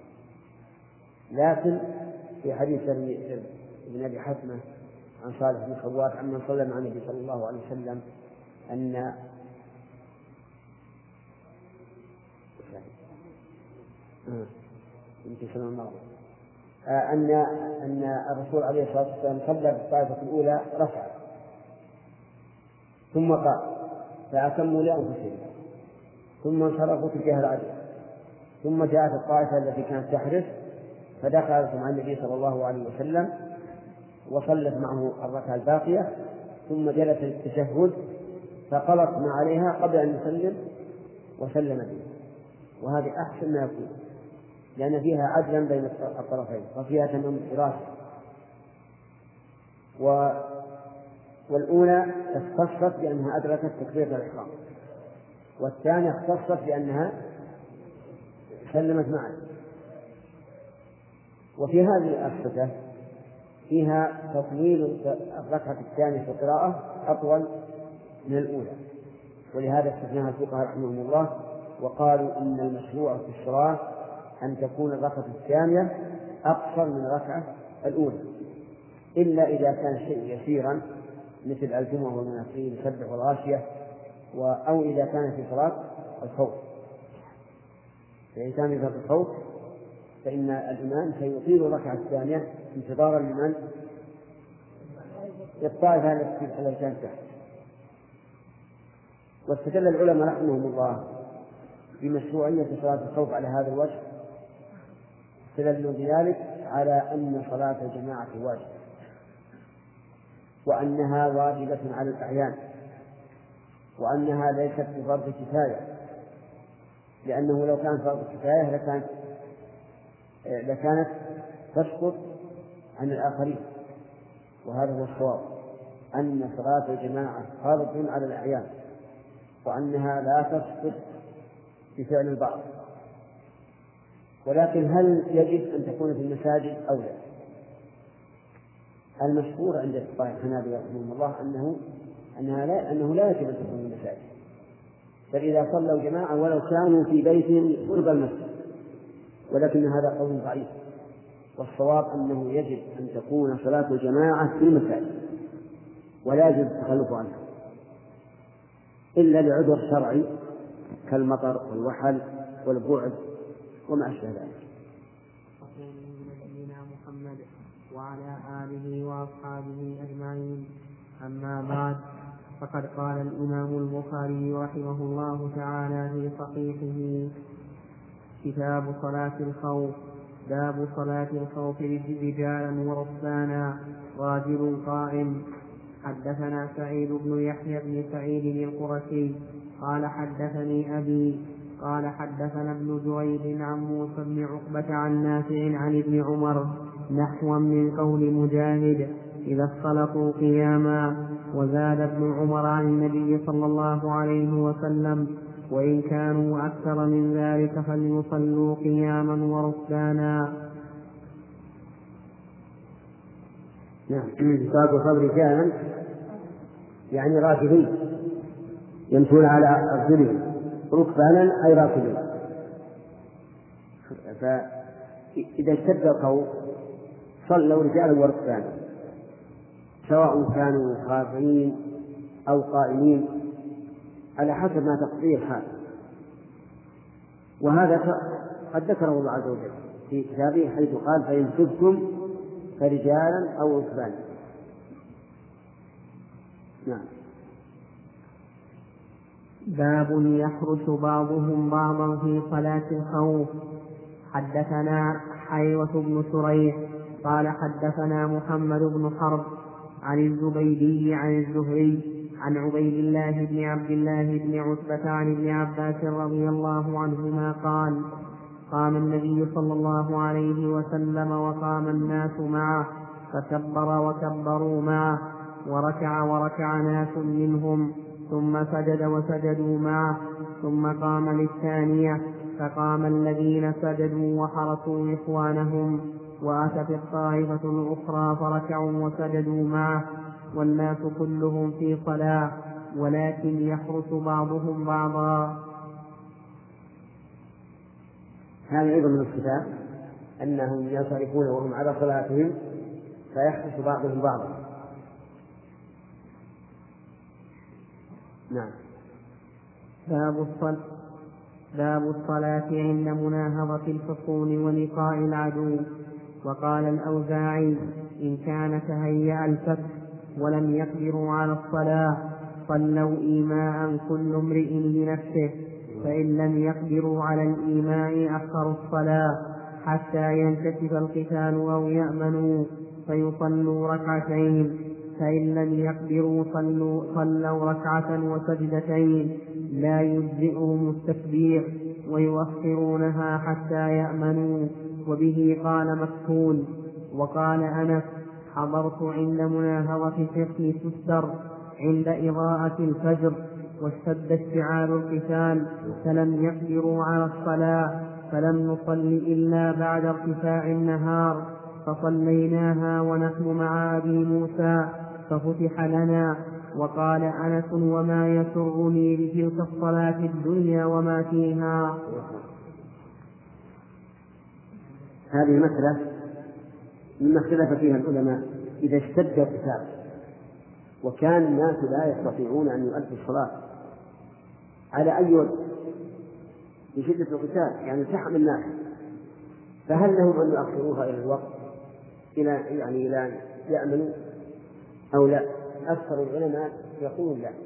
Speaker 2: لكن في حديث ابن أبي حتمة عن صالح بن خوات عمن صلى مع النبي صلى الله عليه وسلم أن الرسول عليه الصلاة والسلام صلى بالطائفة الأولى رفع ثم قال فأتموا لأنفسهم، ثم انصرفوا تجاه العدو، ثم جاءت الطائفة التي كانت تحرس فدخلت مع النبي صلى الله عليه وسلم وصلت معه الركعة الباقية، ثم جلس للتشهد فقلط ما عليها قبل أن يسلم وسلم به، وهذه أحسن ما يكون، لأن فيها عدلا بين الطرفين وفيها تمام الدراسة. والأولى اختصت بأنها أدركت تكبيرة الإحرام، والثانية اختصت بأنها سلمت معه. وفي هذه الصفة فيها تطويل الركعة الثانية في القراءة أطول من الأولى، ولهذا استثناها الفقهاء رحمهم الله وقالوا إن المشروع في الصلاة أن تكون الركعة الثانية أقصر من الركعة الأولى، إلا إذا كان الشيء يسيرا مثل الجمعة والمنافقين يسبح والغاشية، أو إذا كان في صلاة الخوف. فإن كان في صلاة الخوف فإن الإمام سيطيل الركعة الثانية انتظارا لمن؟ للطائفة التي كانت تحت. واستدل العلماء رحمهم الله بمشروعية صلاة الخوف على هذا الوجه، استدلوا بذلك على أن صلاة الجماعة واجبة، وأنها واجبة على الأعيان، وأنها ليست بفرض كفاية، لأنه لو كان فرض كفاية لكانت تسقط عن الآخرين. وهذا هو الصواب، أن صلاة الجماعة فرض على الأعيان، وأنها لا تسقط بفعل البعض. ولكن هل يجب أن تكون في المساجد أو لا؟ المشهور عند الفقهاء الحنابلة رحمهم الله أنه لا يجب أن تكون في المساجد، بل إذا صلوا جماعة ولو كانوا في بيتهم قرب المسجد، ولكن هذا قول ضعيف، والصواب أنه يجب أن تكون صلاة الجماعة في المساجد، ولا يجب التخلف عنها إلا لعذر شرعي كالمطر والوحل والبعد وما أشبه ذلك.
Speaker 3: نبينا محمد وعلى آله وأصحابه أجمعين. أما بعد، فقد قال الإمام البخاري رحمه الله تعالى في صحيحه: كتاب صلاة الخوف. باب صلاة الخوف رجالا وركبانا، راجل قائم. حدثنا سعيد بن يحيى بن سعيد القرشي قال حدثني أبي قال حدثنا ابن جريج عن موسى بن عقبة عن نافع عن ابن عمر نحوا من قول مجاهد: إذا اختلطوا قياما. وزاد ابن عمر عن النبي صلى الله عليه وسلم: وإن كانوا أكثر من ذلك فليصلوا قياما وركبانا.
Speaker 2: نعم، صلاة الخوف رجالا يعني راكبين يمشون على أرجلهم، ركبانا أي راكبين. فإذا اشتد الخوف صلوا رجالا وركبانا، سواء كانوا خاضعين أو قائمين على حسب ما تقضيه الحال. وهذا قد ذكره الله عز وجل في كتابه حيث قال: فإن خفتم فرجالا أو ركبانا. نعم.
Speaker 3: باب يحرس بعضهم بعضا في صلاة الخوف. حدثنا حيوة بن شريح قال حدثنا محمد بن حرب عن الزبيدي عن الزهري عن عبيد الله بن عبد الله بن عتبة عن ابن عباس رضي الله عنهما قال: قام النبي صلى الله عليه وسلم وقام الناس معه، فكبر وكبروا معه، وركع وركع ناس منهم، ثم سجد وسجدوا معه، ثم قام للثانية، فقام الذين سجدوا وحرسوا إخوانهم، وأتت الطائفة الأخرى فركعوا وسجدوا معه، والناس كلهم في صلاة، ولكن يحرس بعضهم بعضا.
Speaker 2: هذا أيضا من الصفات أنهم ينصرفون وهم على صلاتهم فيحرس بعضهم بعضا. نعم.
Speaker 3: باب الصلاة عند مناهضة الحصون ولقاء العدو. وقال الأوزاعي: إن كان تهيأ الفتح ولم يقدروا على الصلاة صلوا إيماء كل امرئ لنفسه، فإن لم يقدروا على الإيماء أخروا الصلاة حتى ينكشف القتال أو يأمنوا فيصلوا ركعتين، فإن لم يقدروا صلوا ركعة وسجدتين لا يجزئهم التكبير ويؤخرونها حتى يأمنوا. وبه قال مكحول. وقال أنس: حضرت عند مناهضة شيخ سستر عند إضاءة الفجر واشتد اشتعال القتال فلم يقدروا على الصلاة فلم نصل إلا بعد ارتفاع النهار فصليناها ونحن مع أبي موسى ففتح لنا. وقال أنس: وما يسرني بتلك الصلاة الدنيا وما فيها.
Speaker 2: هذه المسألة مما اختلف فيها العلماء. إذا اشتد القتال وكان الناس لا يستطيعون أن يؤدوا الصلاة على أي وجه بشدة القتال، يعني التحم الناس، فهل لهم أن يؤخروها إلى الوقت إلى يأمنوا أو لا؟ أكثر العلماء يقولون لا،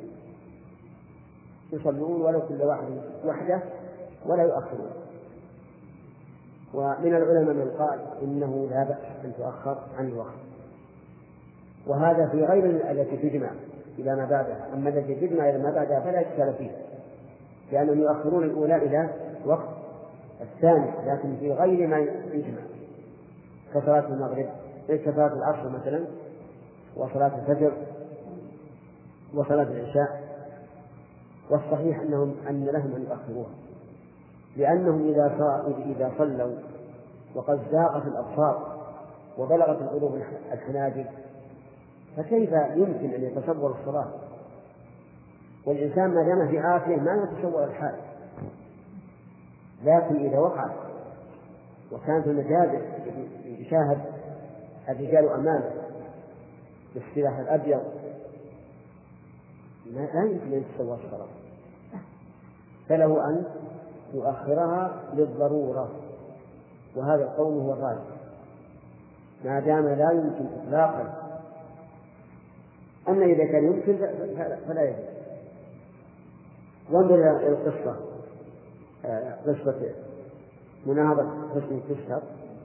Speaker 2: يصلون ولو كل واحد وحده ولا يؤخرون. ومن العلماء من قال إنه لا بأس أن تؤخر عن الوقت، وهذا في غير التي تجمع إلى ما بعدها. أما التي تجمع إلى ما بعدها فلا إشكال فيه، لأنهم يؤخرون الأولى إلى وقت الثاني، لكن في غير ما يجمع كصلاة المغرب، كصلاة العصر مثلا، وصلاة الفجر، وصلاة العشاء. والصحيح أن لهم أن يؤخروها، لأنهم إذا صلوا وقد زاغت الأبصار وبلغت القلوب الحناجر فكيف يمكن أن يتصور الصلاة؟ والإنسان ما دام في عافية ما يتصور الحال. لكن إذا وقعت وكانت المجازر يشاهد الرجال أمامه بالسلاح الأبيض لا يمكن أن يتصور الصلاة، فله أن يؤخرها للضرورة، وهذا القول هو الراجح ما دام لا يمكن إطلاقا. أما إذا كان يمكن فلا يجوز. وانظر إلى القصة، قصة مناهضة حسن تشهر،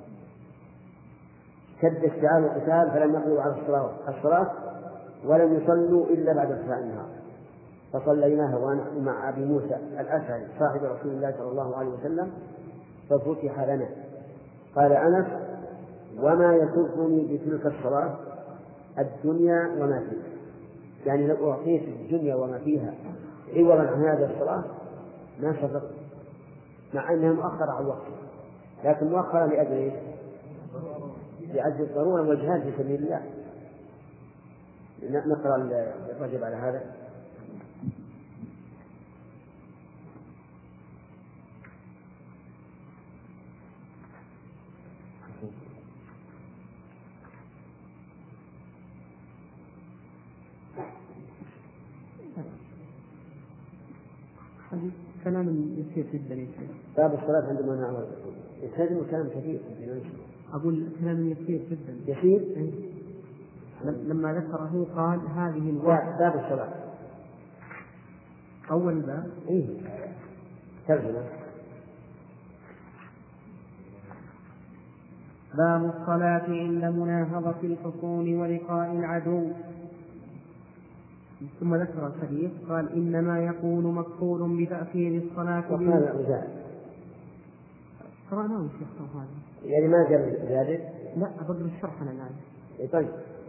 Speaker 2: اشتد اشتعال القتال فلم يقدروا على الصلاة ولم يصلوا إلا بعد ارتفاع النهار فصليناها ونحن مع أبي موسى الأشعري صاحب رسول الله صلى الله عليه وسلم ففتح لنا. قال أنس: وما يسرني بتلك الصلاة الدنيا وما فيها، يعني لو أعطيت الدنيا وما فيها عوضا عن هذه الصلاة ما شرطت، مع أنها مؤخرة عن وقتها، لكن مؤخرة لأجل الضرورة والجهاد في سبيل الله. نقرأ الرجب على هذا.
Speaker 3: كلام يسير جدا يا شيخ.
Speaker 2: باب الصلاة عندما نعمل يتهزم كلام كثير.
Speaker 3: أقول كلام يسير جدا.
Speaker 2: يسير؟
Speaker 3: لما ذكره قال هذه
Speaker 2: باب الصلاة
Speaker 3: أول باب.
Speaker 2: ترجمة.
Speaker 3: باب الصلاة عند مناهضة الحصون ولقاء العدو. ثم ذكر الحديث قال: إنما يكون مقصود بتأخير الصلاة. قرأناه الشيخ هذا
Speaker 2: يعني ما جاء زيادة؟
Speaker 3: لا، أبدل الشرح أنا الآن.
Speaker 2: طيب.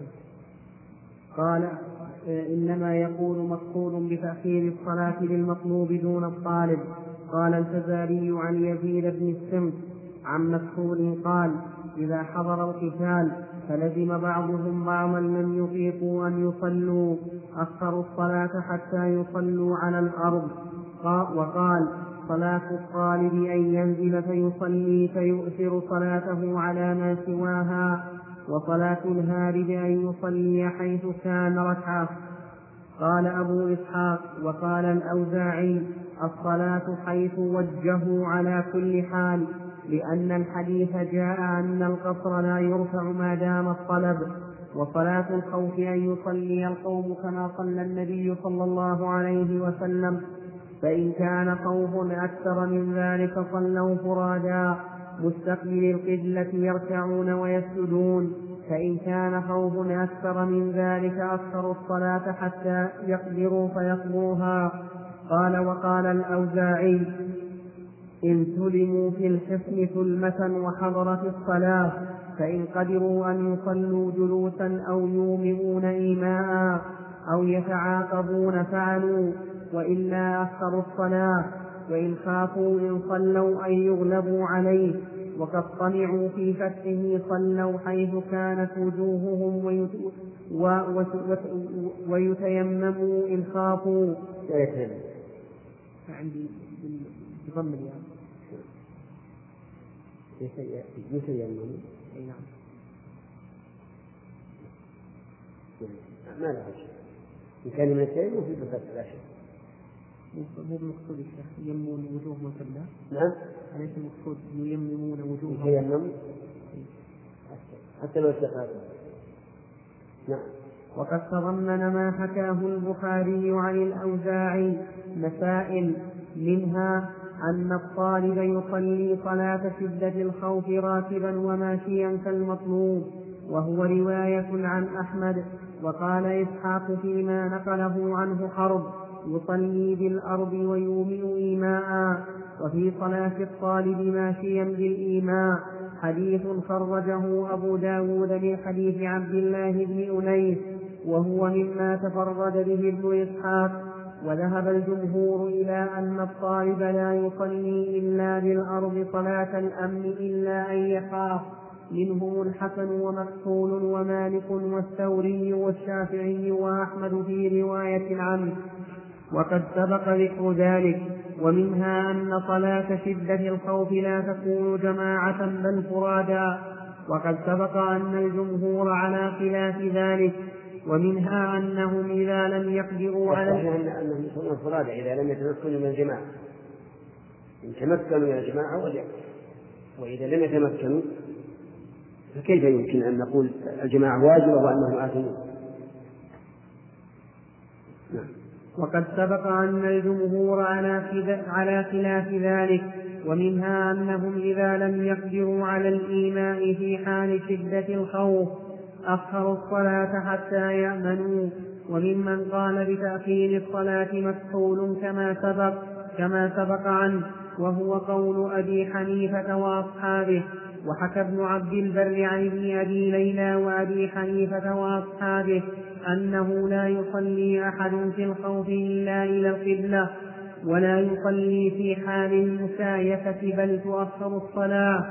Speaker 3: قال: إنما يكون مقصود بتأخير الصلاة للمطلوب دون الطالب. قال الفزاري عن يزيد بن السمت عن مسعود قال: إذا حضر القتال فلزم بعضهم بعضا لم يطيقوا أن يصلوا أخروا الصلاة حتى يصلوا على الأرض. وقال: صلاة الطالب أن ينزل فيصلي فيؤثر صلاته على ما سواها، وصلاة الهارب أن يصلي حيث كان ركعة. قال أبو إسحاق وقال الأوزاعي: الصلاة حيث وجهوا على كل حال، لأن الحديث جاء أن القصر لا يرفع ما دام الطلب. وصلاة الخوف أن يصلي القوم كما صلى النبي صلى الله عليه وسلم، فإن كان خوف أكثر من ذلك صلوا فرادا مستقبل القبلة يركعون ويسجدون، فإن كان خوف أكثر من ذلك أخروا الصلاة حتى يقدروا فيقضوها. قال وقال الأوزاعي إن سلموا في الحصن ثلمة وحضرت الصلاة فإن قدروا أن يصلوا جلوسا أو يومئون إيماء أو يتعاقبون فعلوا، وإلا أخروا الصلاة. وإن خافوا إن صلوا أن يغلبوا عليه وقد طمعوا في فتحه صلوا حيث كانت وجوههم ويتيمموا إن خافوا. عندي بضم الياء
Speaker 4: يتيمم.
Speaker 3: أي نعم.
Speaker 4: ما له شيء. إن كان من التيمم في بفتح لا شيء.
Speaker 3: مو بالمقصود الشيخ ييمون وجوههم كلها.
Speaker 4: نعم.
Speaker 3: أليس المقصود ييممون وجوههم؟
Speaker 4: يتيمم حتى لو استقاموا. نعم.
Speaker 3: وقد تضمن ما حكاه البخاري عن الأوزاعي مسائل، منها أن الطالب يصلي صلاة شدة الخوف راكبا وماشيا كالمطلوب، وهو رواية عن أحمد. وقال إسحاق فيما نقله عنه حرب يصلي بالأرض ويومئ إيماء. وفي صلاة الطالب ماشيا بالإيماء حديث خرجه أبو داود من حديث عبد الله بن أنيس، وهو مما تفرد به ابن إسحاق. وذهب الجمهور إلى أن الطالب لا يصلي إلا بالأرض صلاة الأمن إلا أن يخاف، منهم الحسن ومكحول ومالك والثوري والشافعي وأحمد في رواية عنه، وقد سبق ذكر ذلك. ومنها أن صلاة شدة الخوف لا تكون جماعة بل فرادا، وقد سبق أن الجمهور على خلاف ذلك. ومنها أنهم إذا لم يقدروا على
Speaker 4: أنهم يصلون فرادا إذا لم يتمكنوا من الجماعة. إن تمكنوا من الجماعة وإذا لم يتمكنوا فكيف يمكن أن نقول الجماعة واجبة وأنهم آثمون؟ نعم.
Speaker 3: وقد سبق أن الجمهور على خلاف ذلك. ومنها أنهم إذا لم يقدروا على الإيماء في حال شدة الخوف أخروا الصلاة حتى يأمنوا. وممن قال بتأخير الصلاة مكحول كما سبق عنه، وهو قول أبي حنيفة وأصحابه. وحكى ابن عبد البر عن ابن أبي ليلى وأبي حنيفة وأصحابه أنه لا يصلي أحد في الخوف إلا إلى القبلة، ولا يصلي في حال المسايفة بل تؤخر الصلاة.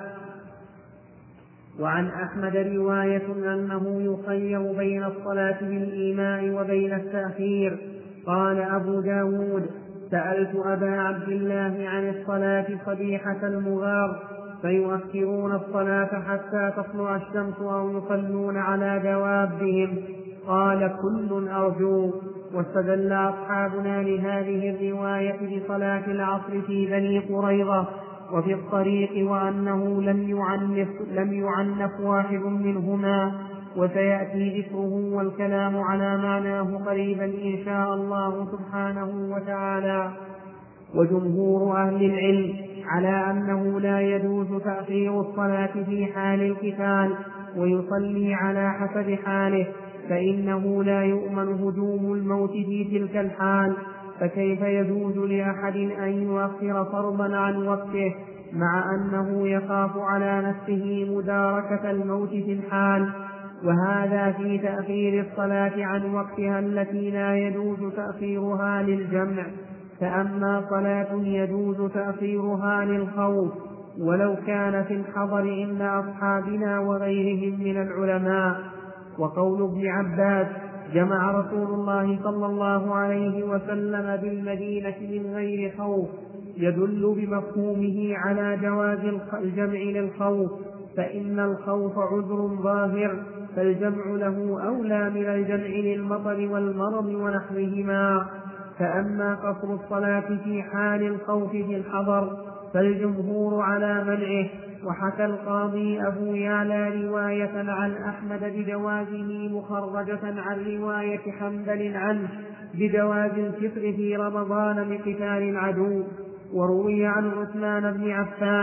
Speaker 3: وعن أحمد رواية أنه يخير بين الصلاة بالإيماء وبين التأخير. قال أبو داود سألت أبا عبد الله عن الصلاة صبيحة المغار فيؤخرون الصلاة حتى تطلع الشمس أو يصلون على دوابهم، قال كل أرجو. واستدل أصحابنا لهذه الرواية بصلاة العصر في بني قريظة وفي الطريق، وأنه لم يعنف واحد منهما، وسيأتي ذكره والكلام على معناه قريبا إن شاء الله سبحانه وتعالى. وجمهور أهل العلم على أنه لا يجوز تأخير الصلاة في حال القتال، ويصلي على حسب حاله، فإنه لا يؤمن هجوم الموت في تلك الحال، فكيف يجوز لأحد أن يؤخر فرضا عن وقته مع أنه يخاف على نفسه مداركة الموت في الحال؟ وهذا في تأخير الصلاة عن وقتها التي لا يجوز تأخيرها للجمع. فأما صلاة يجوز تأخيرها للخوف ولو كان في الحضر عند أصحابنا وغيرهم من العلماء. وقول ابن عباس جمع رسول الله صلى الله عليه وسلم بالمدينة من غير خوف يدل بمفهومه على جواز الجمع للخوف، فإن الخوف عذر ظاهر، فالجمع له أولى من الجمع للمطر والمرض ونحوهما. فأما قصر الصلاة في حال الخوف في الحضر فالجمهور على منعه. وحكى القاضي أبو يعلى رواية عن أحمد بجوازه مخرجة عن رواية حنبل عنه بجواز الفطر في رمضان لقتال العدو. وروي عن عثمان بن عفان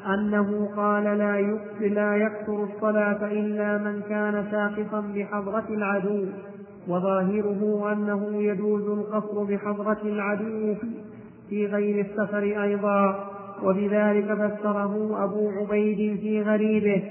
Speaker 3: أنه قال لا يكثر الصلاة إلا من كان ساقطا بحضرة العدو، وظاهره أنه يجوز القصر بحضرة العدو في غير السفر أيضا، وبذلك فسره أبو عبيد في غريبه.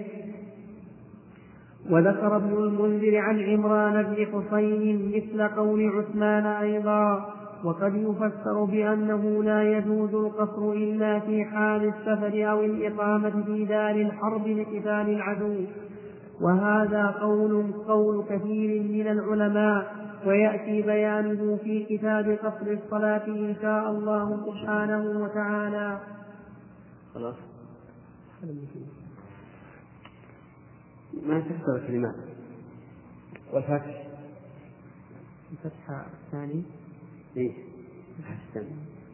Speaker 3: وذكر ابن المنذر عن عمران بن حسين مثل قول عثمان أيضا، وقد يفسر بأنه لا يجوز القصر إلا في حال السفر أو الإقامة في دار الحرب لقتال العدو، وهذا قول كثير من العلماء، ويأتي بيانه في كتاب قصر الصلاة إن شاء الله سبحانه وتعالى.
Speaker 4: خلاص ما تكثر الكلمات. والفتح
Speaker 3: الفتحة الثاني
Speaker 4: ليه؟ الفتح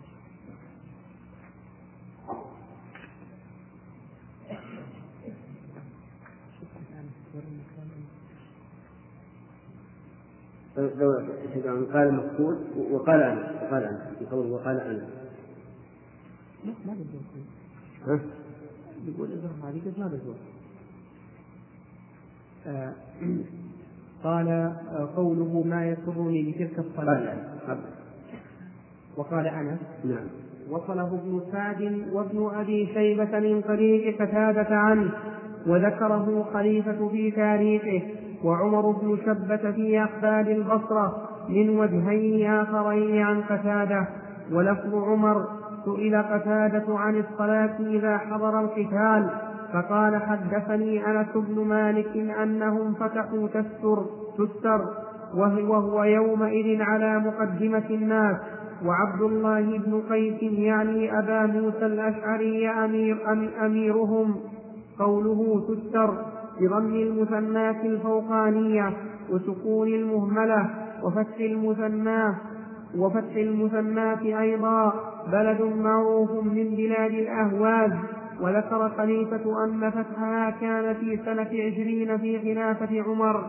Speaker 4: لو قال مقصود وقال أنا يقول وقال أنا
Speaker 3: لا ما بدي
Speaker 4: ها؟
Speaker 3: يقول إذا هذه قد ما بدي قال قوله ما يسرني بتلك الصلاة وقال أنس.
Speaker 4: نعم.
Speaker 3: وصله ابن سعد وابن أبي شيبة من طريق قتادة عنه، وذكره خليفة في تاريخه، وعمر بن شبة في أخبار البصرة من وجهين آخرين عن قتادة. ولفظ عمر: سئل قتادة عن الصلاة إذا حضر القتال فقال: حدثني أنس بن مالك أنهم فتحوا تستر وهو يومئذ على مقدمة الناس، وعبد الله بن قيس يعني أبا موسى الأشعري أميرهم. قوله تستر بضم المثناة الفوقانية وسكون المهملة وفتح المثناة أيضا، بلد معروف من بلاد الأهواز. وذكر خليفة أن فتحها كان في سنة 20 في خلافة عمر،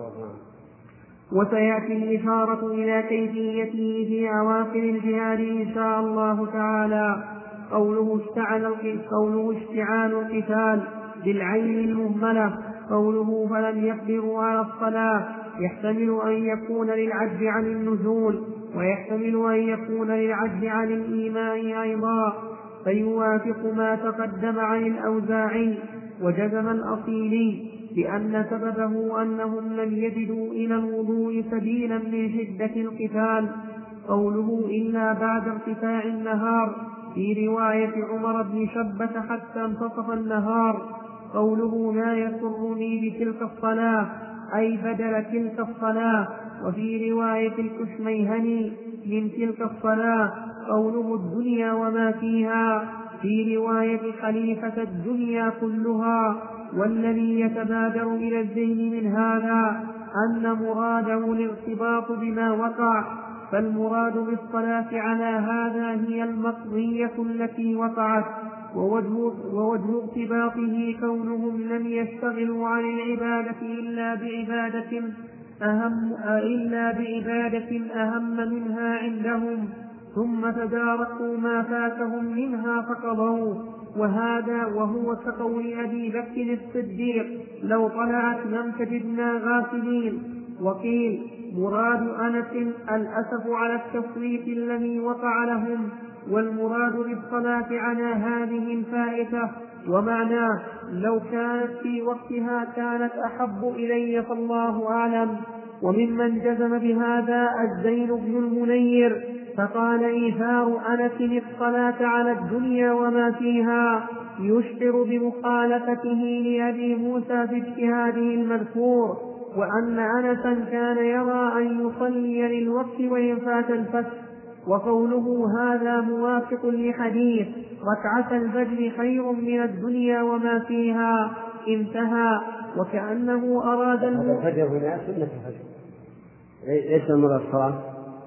Speaker 3: وسيأتي الإشارة إلى كيفيته في أواخر الجهاد إن شاء الله تعالى. قوله اشتعال القتال بالعين المهملة. قوله فلم يقدروا على الصلاة يحتمل أن يكون للعجز عن النزول، ويحتمل أن يكون للعجز عن الإيمان أيضا، فيوافق ما تقدم عن الأوزاعي وجزم الأصيلي لأن سببه أنهم لم يجدوا إلى الوضوء سبيلا من شدة القتال. قوله إلا بعد ارتفاع النهار في رواية عمر بن شبة حتى انتصف النهار. قوله لا يسرني بتلك الصلاة أي بدل تلك الصلاة. وفي رواية الكشميهني من تلك الصلاة قوله الدنيا وما فيها، في رواية خليفة الدنيا كلها. والذي يتبادر إلى الذهن من هذا أن مراده الارتباط بما وقع، فالمراد بالصلاة على هذا هي المقضية التي وقعت، ووجه ارتباطه كونهم لم يشتغلوا عن العبادة إلا بعبادة أهم منها عندهم، ثم تداركوا ما فاتهم منها فقضوا. وهذا وهو كقول أبي بكر الصديق: لو طلعت لم تجدنا غافلين. وقيل مراد أنس الأسف على التفويت الذي وقع لهم، والمراد بالصلاة على هذه الفائتة. ومعناه لو كانت في وقتها كانت أحب إلي فالله أعلم. وممن جزم بهذا الزين بن المنير فقال: إيثار أنس الصلاة على الدنيا وما فيها يشعر بمخالفته لأبي موسى في اجتهاده المذكور، وأن أنسا كان يرى أن يصلي للوقت وإن فات الفتح. وقوله هذا موافق لحديث ركعة الفجر خير من الدنيا وما فيها، انتهى. وكأنه أراد
Speaker 4: الفجر هنا سنة الفجر ليس المراد الصلاة.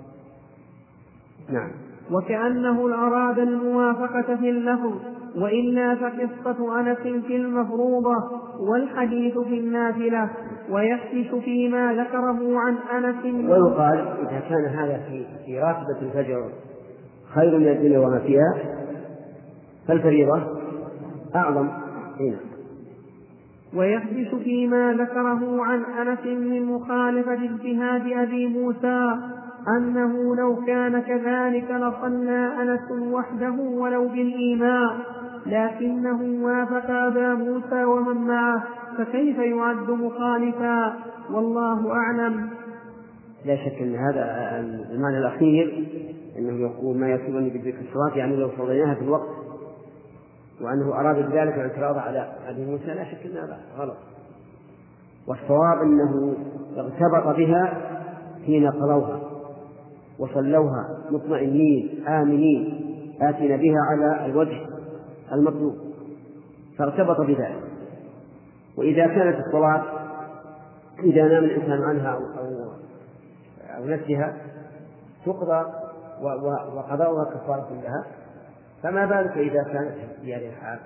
Speaker 4: نعم.
Speaker 3: وكأنه أراد الموافقة في اللفظ، وإلا فقصة أنس في المفروضة والحديث في النافلة، ويفتش فيما ذكره عن أنس.
Speaker 4: ويقال إذا كان هذا في راتبة الفجر خير من الدنيا وما فيها فالفريضة أعظم هنا.
Speaker 3: ويحدث فيما ذكره عن أنس من مخالفة اجتهاد أبي موسى أنه لو كان كذلك لصلى أنس وحده ولو بالإيماء، لكنه وافق أبا موسى ومن معه، فكيف يعد مخالفا؟ والله أعلم.
Speaker 4: لا شك أن هذا المعنى الأخير أنه يقول ما يصلني بالذكر الصلاة، يعني لو صليناها في الوقت، وأنه أراد بذلك الاعتراض على أبي موسى، لا شك أن هذا غلط. والصواب أنه ارتبط بها حين قضوها وصلوها مطمئنين آمنين آتين بها على الوجه المطلوب، فارتبط بذلك. وإذا كانت الصلاة إذا نام الإنسان عنها أو نسيها تقضى وقضاؤها كفارة لها، فما بالك إذا كانت في هذه الحال؟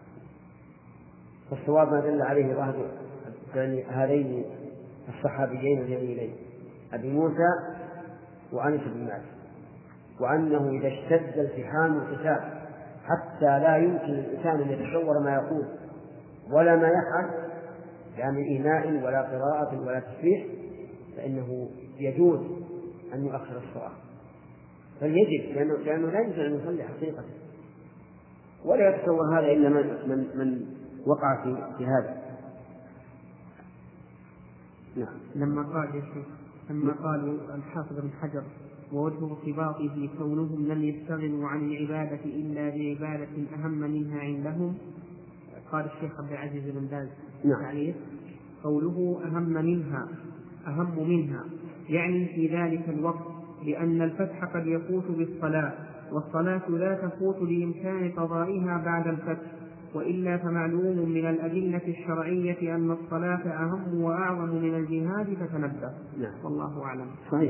Speaker 4: فالصواب ما دل عليه ظاهر هذين الصحابيين الجليلين أبي موسى وأنس بن مالك، وأنه إذا اشتد التحام القتال حتى لا يمكن الإنسان أن يتصور ما يقول ولا ما يفعل، لا من إيماء ولا قراءة ولا تسبيح، فإنه يجوز أن يؤخر الصلاة، بل يجب، لأنه لا يمكن أن يصلي حقيقة، ولا يتصور هذا إلا من وقع في هذا. نعم.
Speaker 3: لما قالوا الحافظ بن حجر ووجه ارتباطه كونهم لم يستغنوا عن العبادة إلا بعبادة أهم منها عندهم، قال الشيخ عبد العزيز بن باز يعني قوله أهم منها يعني في ذلك الوقت، لأن الفتح قد يفوت بالصلاة، والصلاة لا تفوت لإمكان قضائها بعد الفتح، وإلا فمعلوم من الأدلة الشرعية أن الصلاة أهم وأعظم من الجهاد، فتنبه. والله أعلم.
Speaker 4: صحيح.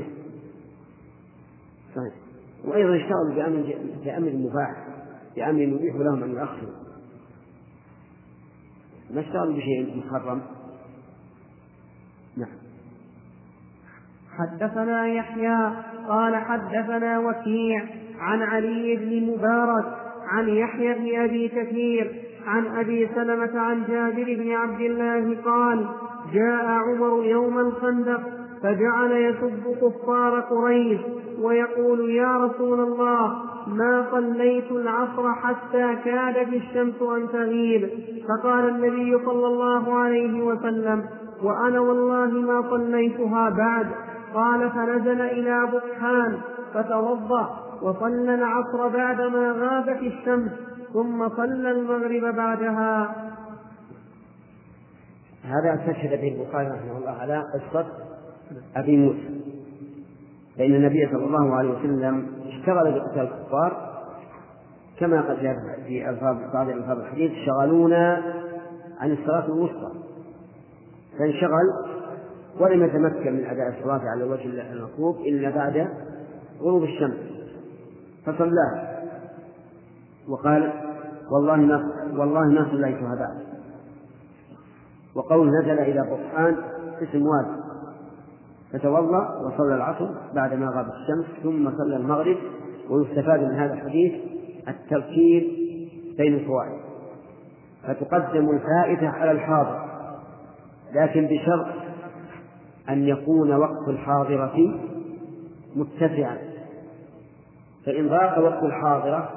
Speaker 4: وأيضا يشتغل بأمر مباح، بأمر يبيح لهم أن يؤخروا، ما اشتغلوا بشيء محرم. نعم.
Speaker 3: حدثنا يحيى قال حدثنا وكيع عن علي بن مبارك عن يحيى بن أبي كثير عن أبي سلمة عن جابر بن عبد الله قال: جاء عمر يوم الخندق فجعل يسب كفار قريش ويقول: يا رسول الله، ما صليت العصر حتى كادت الشمس أن تغيب. فقال النبي صلى الله عليه وسلم: وأنا والله ما صليتها بعد. قال: فنزل إلى بطحان فتوضأ وصلى العصر بعدما غابت الشمس، ثم صلى المغرب بعدها.
Speaker 4: هذا استشهد به البخاري رحمه الله على قصة أبي موسى، فإن النبي صلى الله عليه وسلم اشتغل بقتال الكفار كما قد جاء في بعض ألفاظ الحديث: شغلونا عن الصلاة الوسطى، فانشغل ولم يتمكن من أداء الصلاة على الوجه المطلوب إلا بعد غروب الشمس، فصلاها وقال: والله ما صليتها بعد. وقول نزل إلى بطحان اسم وادي، فتوضأ وصلى العصر بعدما غابت الشمس، ثم صلى المغرب. ويستفاد من هذا الحديث الترتيب بين الفوائد، فتقدم الفائدة على الحاضر، لكن بشرط أن يكون وقت الحاضرة متسعا، فإن ضاق وقت الحاضرة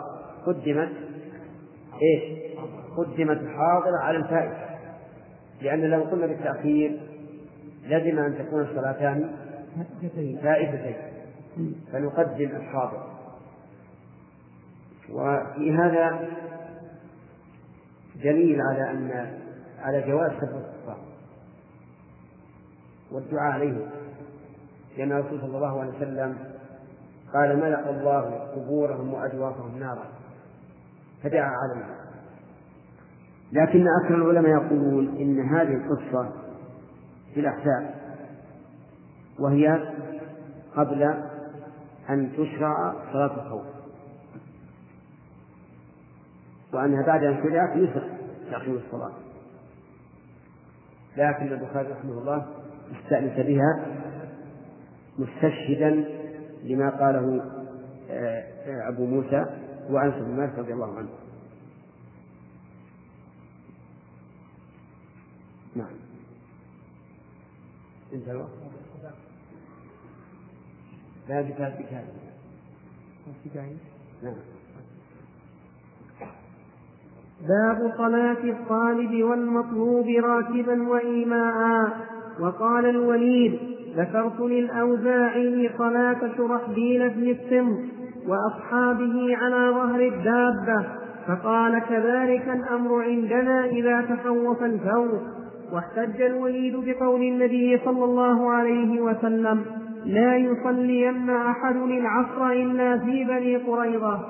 Speaker 4: قدمت الحاضرة على الفائدة، لأن لو قلنا بالتأخير لازم أن تكون الصلاتان فائدتين، فنقدم الحاضر. وفي هذا دليل على جواز سب الكفار والدعاء عليهم، لأن الرسول صلى الله عليه وسلم قال: ملأ الله قبورهم وأجوافهم نارا، فدعا عليهم. لكن أكثر العلماء يقولون إن هذه القصة في الأحزاب، وهي قبل أن تشرع صلاة الخوف، وأنها بعد أن شرعت يسر تأخير الصلاة، لكن البخاري رحمه الله استأنس بها مستشهدا لما قاله أبو موسى وأنس بن مالك رضي الله عنه. انتهى الوقت. لا بكاد نعم.
Speaker 3: باب صلاة الطالب والمطلوب راكبا وإيماء. وقال الوليد: ذكرت للأوزاعي صلاة شرحبيل بن السمط وأصحابه على ظهر الدابة، فقال: كذلك الأمر عندنا إذا تخوف الفوت. واحتج الوليد بقول النبي صلى الله عليه وسلم: لا يصلين أحد العصر إلا في بني قريظة.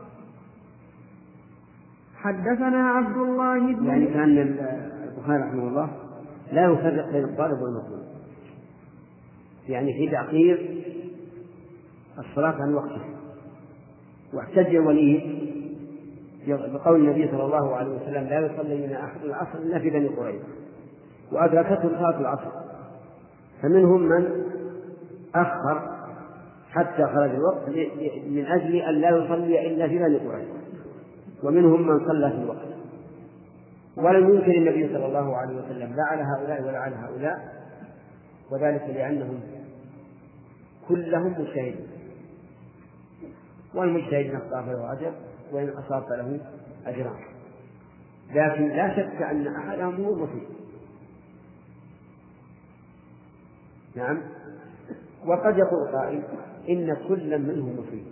Speaker 3: حدثنا عبد الله بن
Speaker 4: يعني كان البخاري رحمه الله لا يفرق بين الطالب والمطلوب، يعني في تأخير الصلاة عن وقتها. واحتج الوليد بقول النبي صلى الله عليه وسلم: لا يصلي من أحد العصر إلا في بني قريظة، وأدركته صلاة العصر، فمنهم من أخر حتى خرج الوقت من أجل أن لا يصلي إلا في بني قريظة، ومنهم من صلى في الوقت. ولم ينكر النبي صلى الله عليه وسلم لا على هؤلاء ولا على هؤلاء، وذلك لأنهم كلهم مجتهدون، والمجتهد إن أخطأ فله أجر وإن أصاب فله أجران، لكن لا شك أن أحدهم هو المصيب. نعم. وقد يقول قائل إن كل منهم مصيب،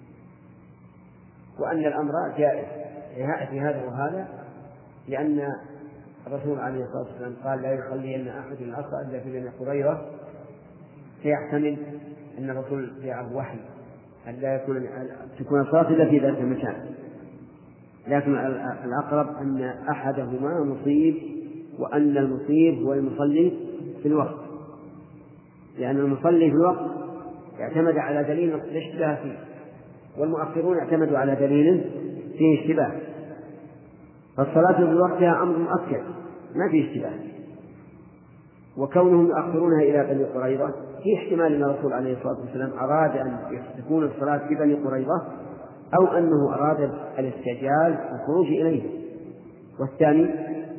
Speaker 4: وأن الأمر جائز في هذا وهذا، لأن الرسول عليه الصلاة والسلام قال: لا يصلين أحد العصر إلا في بني قريظة، فيحتمل أن الرسول جاءه وحي أن لا تكون الصلاة إلا في ذلك المكان، لكن الأقرب أن أحدهما مصيب، وأن المصيب هو المصلي في الوقت، لأن المصلي في الوقت اعتمد على دليل الاشتباه فيه، والمؤخرون اعتمدوا على دليل فيه اشتباه، فالصلاة في وقتها أمر مؤكد ما فيه اشتباه. وكونهم يؤخرونها إلى بني قريظة في احتمال أن الرسول عليه الصلاة والسلام أراد أن تكون الصلاة في بني قريظة، أو أنه أراد الاستعجال والخروج إليه، والثاني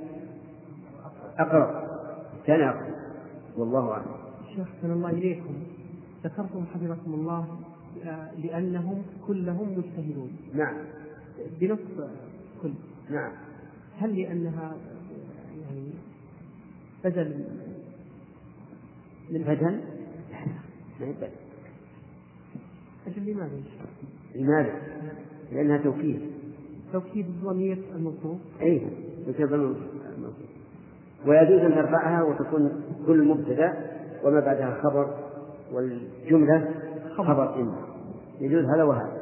Speaker 4: أقرب، الثاني أقرب، والله أعلم.
Speaker 3: شيخ أحسن الله إليكم، ذكرتم حفظكم الله لأنهم كلهم مجتهدون.
Speaker 4: نعم.
Speaker 3: بنص كل.
Speaker 4: نعم.
Speaker 3: هل لأنها يعني بدل من
Speaker 4: بدل؟ ما هي بدل.
Speaker 3: أجل لماذا؟
Speaker 4: لماذا؟ لأنها توكيد
Speaker 3: الضمير المطلوب.
Speaker 4: أي توكيد المطلوب، ويجوز أن ترفعها وتكون كل مبتدأ وما بعدها خبر، والجملة خبر إن، يجوز هذا وهذا.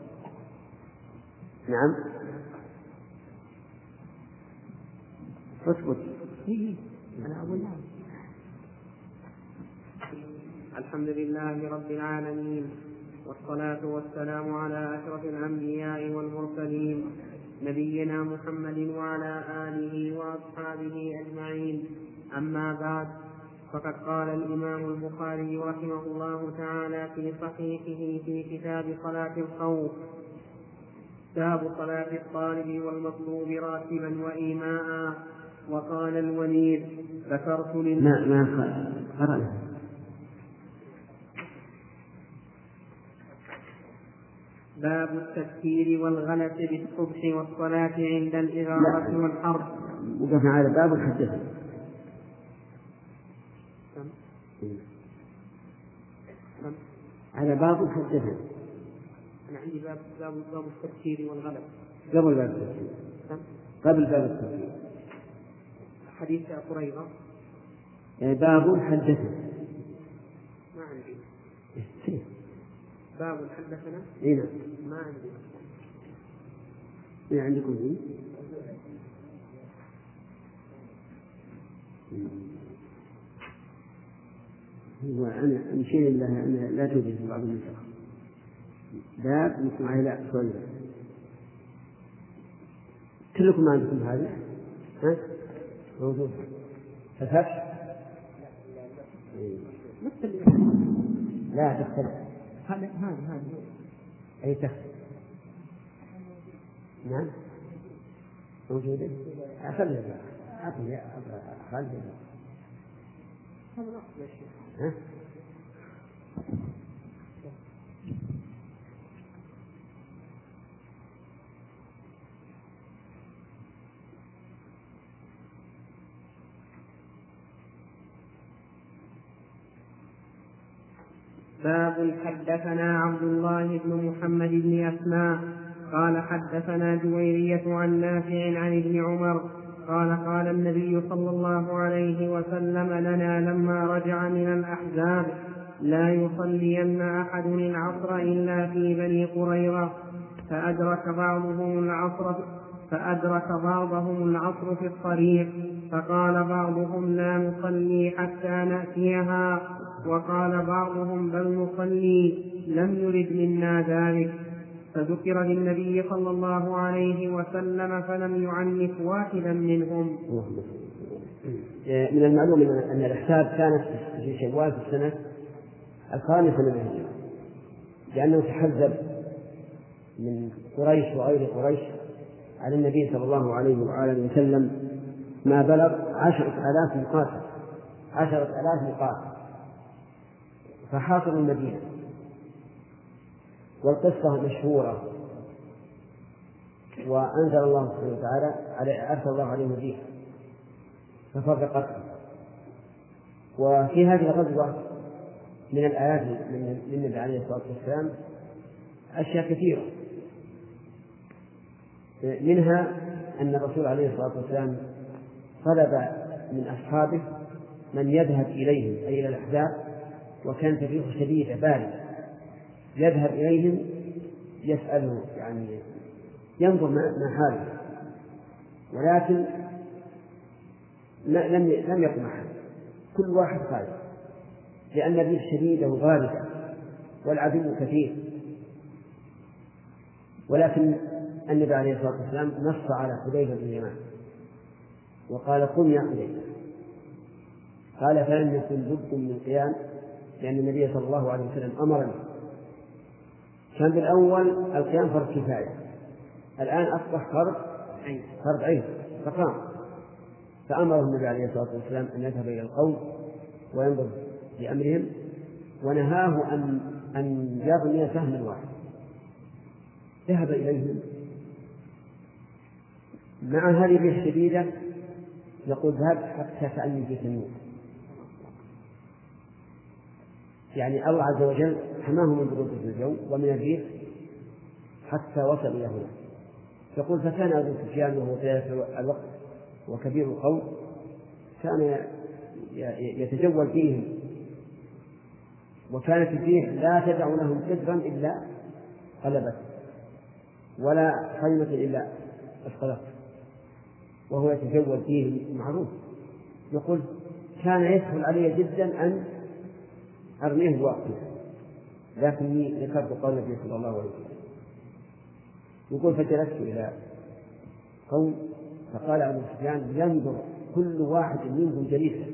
Speaker 4: نعم. اثبت.
Speaker 3: أنا أقول نعم. الحمد لله رب العالمين، والصلاة والسلام على أشرف الأنبياء والمرسلين، نبينا محمد وعلى آله وأصحابه أجمعين. أما بعد، فقد قال الإمام البخاري رحمه الله تعالى في صحيحه في كتاب صلاة الخوف: باب صلاة الطالب والمطلوب راكبا وإيماء. وقال الوليد: ذكرت باب التذكير والغلس بالصبح والصلاة عند الإغارة والحرب.
Speaker 4: وقفنا على باب الحدث. على باب الحدث.
Speaker 3: أنا عندي باب التذكير والغلس.
Speaker 4: قبل باب التذكير. قبل باب التذكير.
Speaker 3: حديث قريظة.
Speaker 4: يعني باب حدث.
Speaker 3: ما عندي. باب حدثنا.
Speaker 4: إيه
Speaker 3: ما عندي.
Speaker 4: إيه عندكم فيه؟ وأنا مشير الله أنها لا توجد في بعض النسخ. باب مثل عليه لا سؤال. كلكم ما عندكم هذه؟ ها؟ موجود. الفتح؟ لا تختلف.
Speaker 3: هذا
Speaker 4: أي تختلف. نعم موجودة. أخذها. أعطني خالد.
Speaker 3: باب حدثنا عبد الله بن محمد بن أسماء قال حدثنا جويرية عن نافع عن ابن عمر قال قال النبي صلى الله عليه وسلم لنا لما رجع من الأحزاب لا يصلين أحد العصر إلا في بني قريظة فأدرك بعضهم العصر في الطريق فقال بعضهم لا نصلي حتى نأتيها وقال بعضهم بل نصلي لم يرد منا ذلك فذكر للنبي صلى الله عليه وسلم فلم يعنف واحدا منهم.
Speaker 4: من المعلوم أن الأحزاب كانت في شوال في السنة الخامسة من الهجرة لأنه تحزب من قريش وغير قريش على النبي صلى الله عليه وآله وسلم ما بلغ 10,000 مقاتل 10,000 مقاتل فحاصروا المدينة. والقصة مشهورة وأنزل الله سبحانه وتعالى أرسل الله عليهم الريح ففرقتهم. وفي هذه الغزوة من الآيات للنبي عليه الصلاة والسلام أشياء كثيرة منها أن الرسول عليه الصلاة والسلام طلب من أصحابه من يذهب إليهم أي إلى الأحزاب وكانت الريح شديدة باردة يذهب إليهم يسأله يعني ينظر ما حاله ولكن لم يقم أحد كل واحد خائف لأن الريح شديدة وباردة والعدو كثير. ولكن النبي عليه الصلاة والسلام نص على حذيفة بن اليمان وقال قم يا حذيفة قال فلم يكن بد من قيام لأن النبي صلى الله عليه وسلم أمرنا. كان بالأول القيام فرض كفاية الآن أصبح فرض عين فقام فأمره النبي عليه الصلاة والسلام أن يذهب إلى القوم وينظر لأمرهم ونهاه أن يرمي سهما واحد. ذهب إليهم مع هذه الريح الشديدة يقول ذهب حتى كأني في تنور يعني الله عز وجل حماه من برودة الجو ومن الريح حتى وصل إلى هنا. يقول فكان أبو سفيان وهو في ذلك الوقت وكبير القوم كان يتجول فيهم وكانت الريح لا تدع لهم قدرا إلا قلبت ولا خيمة إلا أسقلت وهو يتجول فيه معروف. يقول كان يسهل علي جدا أن أرميه واقفا لكني ذكرت قول النبي صلى الله عليه وسلم. يقول فجلست إلى قوم فقال أبو سفيان ينظر كل واحد منكم جليسا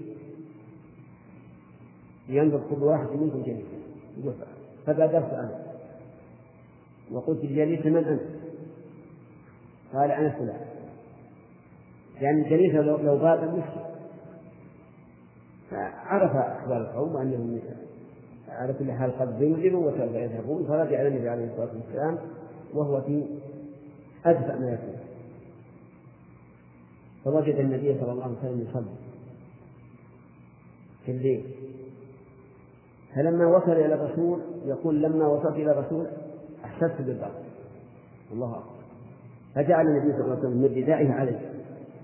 Speaker 4: فبادرت أنا وقلت الجليس من أنت؟ قال أنا فلان يعني الجليس لو بادر مشكل. فعرف أحوال القوم أنهم على كل حال قد زلزلوا وسوف يذهبون فرجع إلى النبي عليه الصلاة والسلام وهو في أدفأ ما يكون فوجد النبي صلى الله عليه وسلم يصلي في الليل. فلما وصل إلى الرسول يقول لما وصلت إلى الرسول أحسست بالضعف الله أكبر فجعل النبي صلى الله عليه وسلم من ردائه عليه.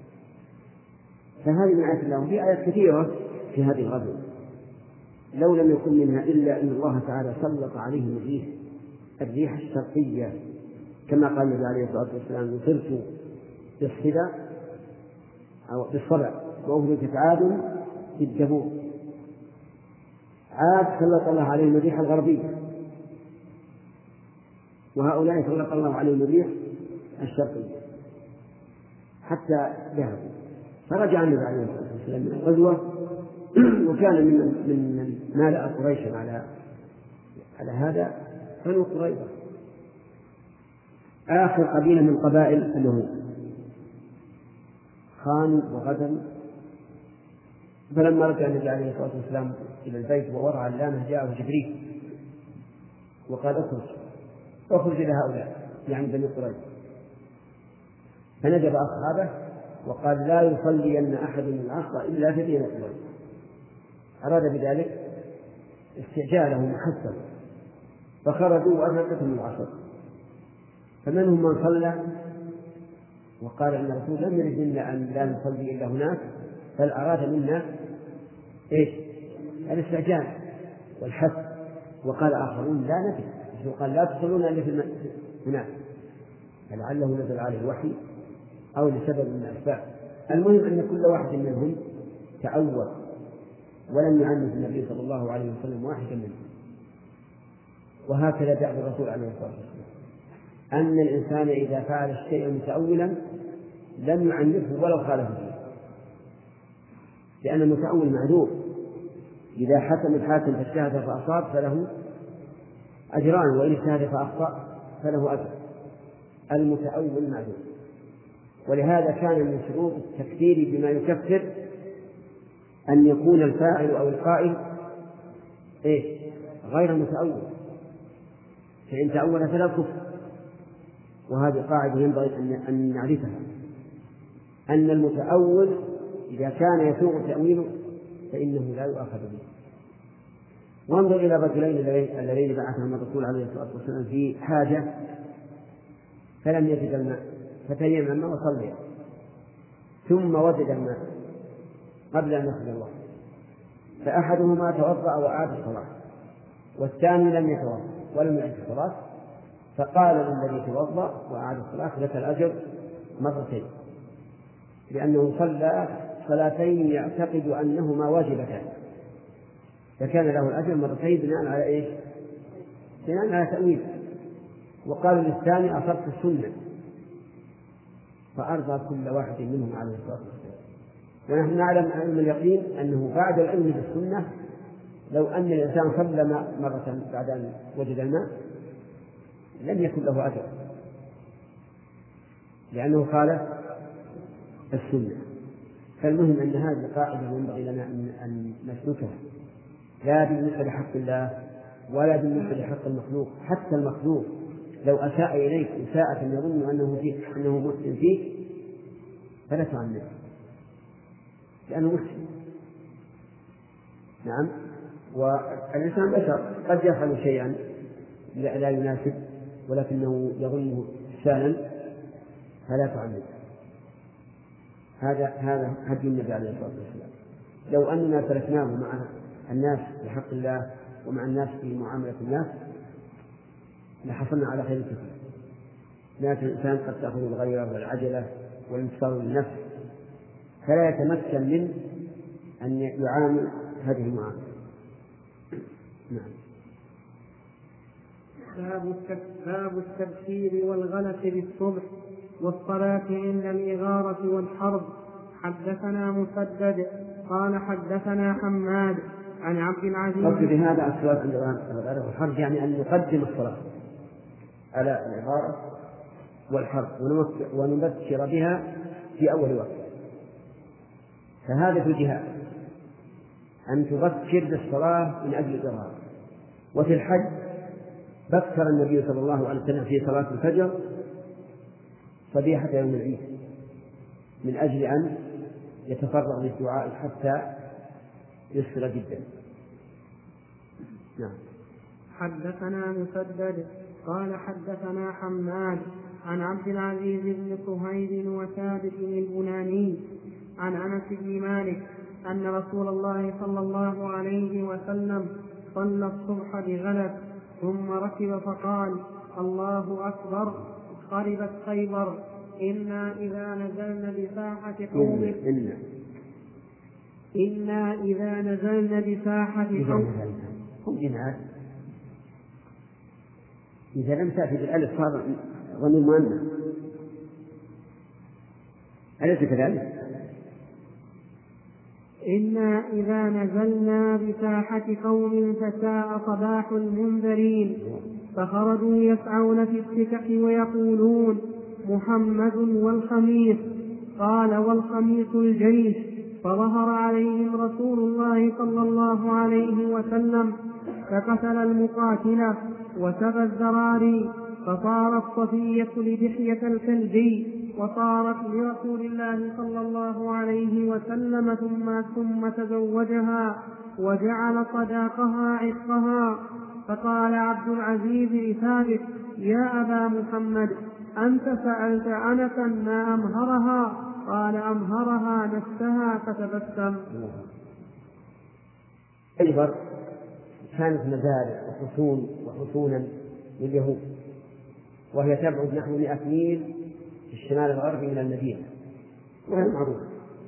Speaker 4: فهذه من آيات الله. في آيات كثيرة في هذه الغزوة لو لم يكن منها إلا أن الله تعالى سلط عليهم الريح الشرقية كما قال النبي عليه الصلاة والسلام نصرت بالصدى أو بالصبع وأهلكت عاد في الجبور. عاد سلط الله عليهم الريح الغربية وهؤلاء سلط الله عليهم الريح الشرقية حتى ذهبوا. فرجع النبي عليه الصلاة والسلام من الغزوة وكان من مالأ قريشا على هذا بنو قريظة آخر قبيلة من قبائل اليهود. خان وغدر فلما رجع النبي عليه الصلاة والسلام إلى البيت ووضع اللامة جاءه جبريل وقال اخرج إلى هؤلاء يعني بني قريظة، فندب أصحابه وقال لا يصلين أحد من العصر إلا في بني قريظة. أراد بذلك استعجاله محسن، فخرجوا وأدركتهم العصر، فمنهم من صلى وقال إن الرسول لم يرد منا أن لا نصلي إلا هناك، بل أراد منا إيش؟ الاستعجال والحث. وقال آخرون لا ندري، قال لا تصلون إلا في هناك، فلعله نزل عليه الوحي أو لسبب من الأسباب. المهم أن كل واحد منهم تأول ولم يعنف النبي صلى الله عليه وسلم واحدا منهم. وهكذا دعا الرسول عليه الصلاة والسلام أن الإنسان إذا فعل الشيء متأولا لم يعنفه ولو خالف فيه، لأن المتأول معذور. إذا حكم الحاكم فاجتهد فأصاب فله أجران، وإن اجتهد فأخطأ فله أجر. المتأول معذور. ولهذا كان من شروط التكفير بما يكفر أن يكون الفاعل أو القائل غير متأول، فإن تأول فلا كفر. وهذه قاعدة ينبغي أن نعرفها، أن المتأول إذا كان يسوغ تأويله فإنه لا يؤاخذ به. وانظر إلى الرجلين اللذين بعثهم الرسول عليه الصلاة والسلام في حاجة فلم يجد الماء فتيمم وصلي، ثم وجد الماء قبل أن يخرج الوقت، فأحدهما توضأ وأعاد الصلاة، والثاني لم يتوضأ ولم يعد الصلاة، فقال للذي توضأ وأعاد الصلاة لك الأجر مرتين، لأنه صلى صلاتين يعتقد أنهما واجبتان، فكان له الأجر مرتين بناء على إيش؟ بناء على تأويل. وقال للثاني أصبت السنة، فأرضى كل واحد منهم عليه الصلاة والسلام. ونحن نعلم علم اليقين أنه بعد العلم بالسنة لو أن الإنسان صلى مرة بعد أن وجد الماء لم يكن له أجر، لأنه خالف السنة. فالمهم أن هذه القاعدة ينبغي لنا أن نسلكها، لا بالنسبة لحق الله ولا بالنسبة لحق المخلوق. حتى المخلوق لو أساء إليك إساءة يظن أنه مسلم فيك فلا تعنه، لأنه مسلم. نعم، والإنسان بشر قد يفعل شيئا لا يناسب ولكنه يظنه إحسانا فلا تعنه. هذا هدي النبي عليه الصلاة والسلام. لو أننا تركناه مع الناس بحق الله ومع الناس في معاملة الناس لحصلنا على خير كثير. لكن الإنسان قد تأخذ الغيرة والعجلة والانتصار للنفس فلا يتمكن من أن يعامل هذه المعاملة. نعم.
Speaker 3: باب التبشير والغلس بالصبح والصلاة عند الإغارة والحرب. حدثنا مسدد قال حدثنا حماد عن عبد العزيز.
Speaker 4: قصد بهذا الصلاة عند الإغارة والحرب يعني أن نقدم الصلاة على الإغارة والحرب ونبشر بها في أول وقت. فهذا في الجهاد أن تبكر بالصلاة من أجل الإغارة. وفي الحج بكر النبي صلى الله عليه وسلم في صلاة الفجر صبيحة يوم العيد من أجل أن يتفرغ للدعاء حتى يسر جدا. نعم.
Speaker 3: حدثنا مسدد قال حدثنا حماد عن عبد العزيز بن صهيب وثابت البناني عن أنس بن مالك أن رسول الله صلى الله عليه وسلم صلى الصبح بغلس ثم ركب فقال الله أكبر خربت خيبر إنا إذا نزلنا بساحة قوم
Speaker 4: إذا لم تأتي بالألف صار ضمير مؤنث، أليس كذلك؟
Speaker 3: إنا إذا نزلنا بساحة قوم فساء صباح المنذرين فخرجوا يسعون في السكك ويقولون محمد والخميس. قال والخميس الجيش فظهر عليهم رسول الله صلى الله عليه وسلم فقتل المقاتلة وسبى الذراري، فصارت صفية لدحية الكلبي وصارت لرسول الله صلى الله عليه وسلم ثم تزوجها وجعل صداقها عتقها. فقال عبد العزيز لثابت: يا أبا محمد، أنت سألت أنسا ما أمهرها؟ قال: أمهرها نفسها. فتبسم.
Speaker 4: خيبر كانت مزارع وحصونا لليهود، وهي تبعد نحو 100 ميل في الشمال الغربي من المدينة، وهي معروفة.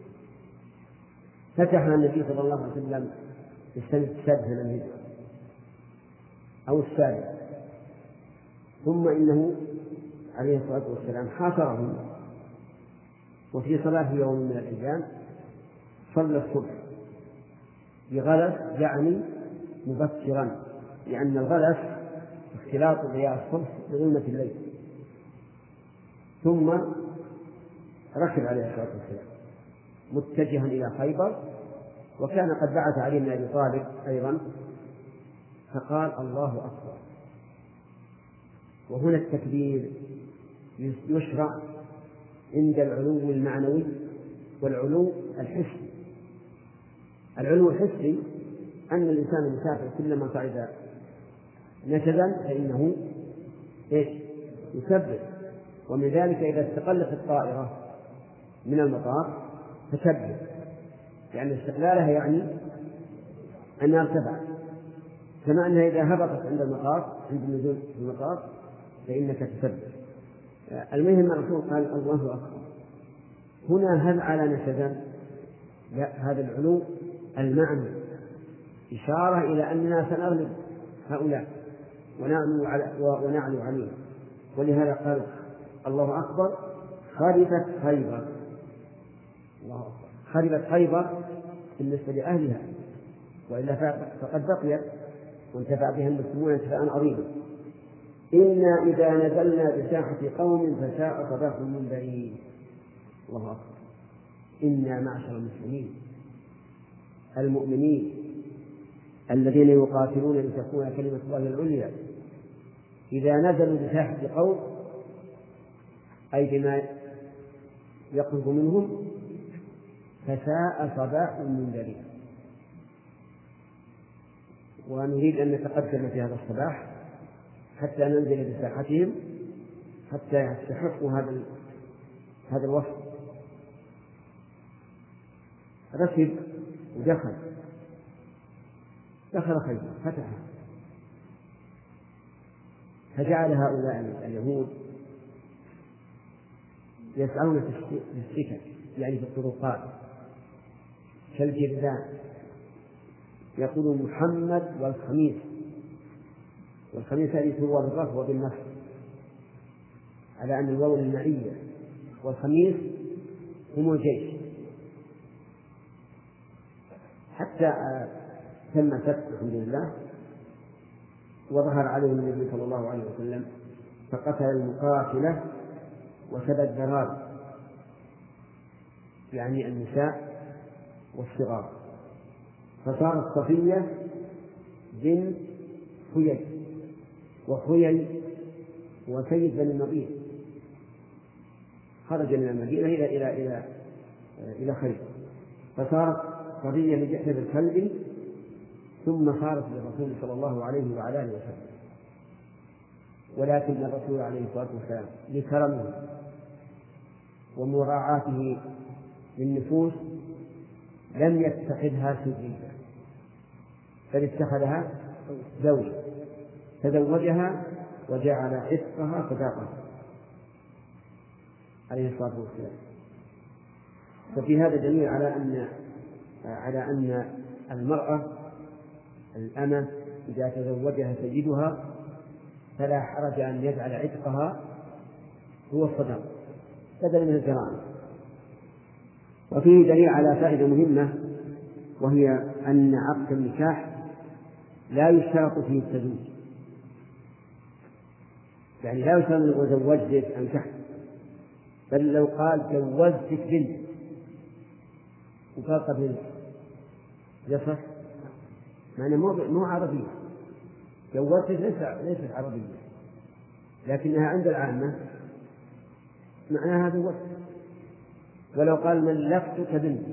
Speaker 4: فتحها النبي صلى الله عليه وسلم في السنة 7 من الهجرة أو 7، ثم إنه عليه الصلاة والسلام حاصرهم، وفي صلاة يوم من الأيام صلى الصبح بغلس، يعني مبكرا، لأن الغلس اختلاط ضياء الصبح بظلمة الليل. ثم ركب عليه الصلاة والسلام متجها إلى خيبر، وكان قد بعث علي بن أبي طالب أيضا، فقال: الله أكبر. وهنا التكبير يشرع عند العلو المعنوي والعلو الحسي. العلو الحسي أن الإنسان المسافر كلما صعد نشزا فإنه يكبر، ومن ذلك إذا استقلت الطائرة من المطار تكبر، لأن استقلالها يعني أنها ارتفعت، كما أنها إذا هبطت عند النزول في المطار فإنك تكبر. المهم الرسول قال: الله أكبر. هنا هل على نشزا؟ لا، هذا العلو المعنى إشارة إلى أننا سنغلب هؤلاء ونعلو عليهم. ولهذا قال: الله أكبر. خربت خيبر. الله أكبر. خربت خيبر بالنسبة لأهلها، وإلا فقد بقيت وانتفع بها المسلمون انتفاعا عظيما. إنا إذا نزلنا بساحة قوم فساء صباح المنذرين. الله أكبر. إنا معشر المسلمين المؤمنين الذين يقاتلون لتكون كلمة الله العليا، إذا نزلوا بساحة قوم أي بما يقرب منهم فساء صباح المنذرين. ونريد أن نتقدم في هذا الصباح حتى ننزل بساحتهم حتى يستحقوا هذا الوصف. ركب ودخل خيبر، فتحها، فجعل هؤلاء اليهود يسعون في السكك، يعني في الطرقات كالجردان، يقول محمد والخميس هذه هو بالرفع وبالنصب على أن الواو المعية، والخميس هم الجيش، حتى تم فتح الحمد لله، وظهر عليهم النبي صلى الله عليه وسلم فقتل المقاتلة وسبى الذرار، يعني النساء والصغار، فصارت صفية بنت حيي، وحيي وسيد بن النضير خرج من المدينة إلى خيبر، فصارت صفية لدحية الكلبي، ثم صارت للرسول صلى الله عليه وعلى آله وسلم. ولكن الرسول عليه الصلاة والسلام لكرمه ومراعاته للنفوس لم يتخذها سجية، بل اتخذها زوجة، تزوجها وجعل عتقها صداقة عليه الصلاة والسلام. ففي هذا دليل على أن المرأة الأمة إذا تزوجها سيدها فلا حرج أن يجعل عتقها هو الصداقة بدلا من الجرائم. وفيه دليل على فائدة مهمة، وهي أن عقد النكاح لا يشترط فيه التزويج، يعني لا يشترط أن زوجتك أنكحت، بل لو قال زوجتك بنت وقال قبل يصح، معنى مو عربية، زوجتك ليست عربية، لكنها عند العامة معناها زوجت. ولو قال ملكتك بنتي،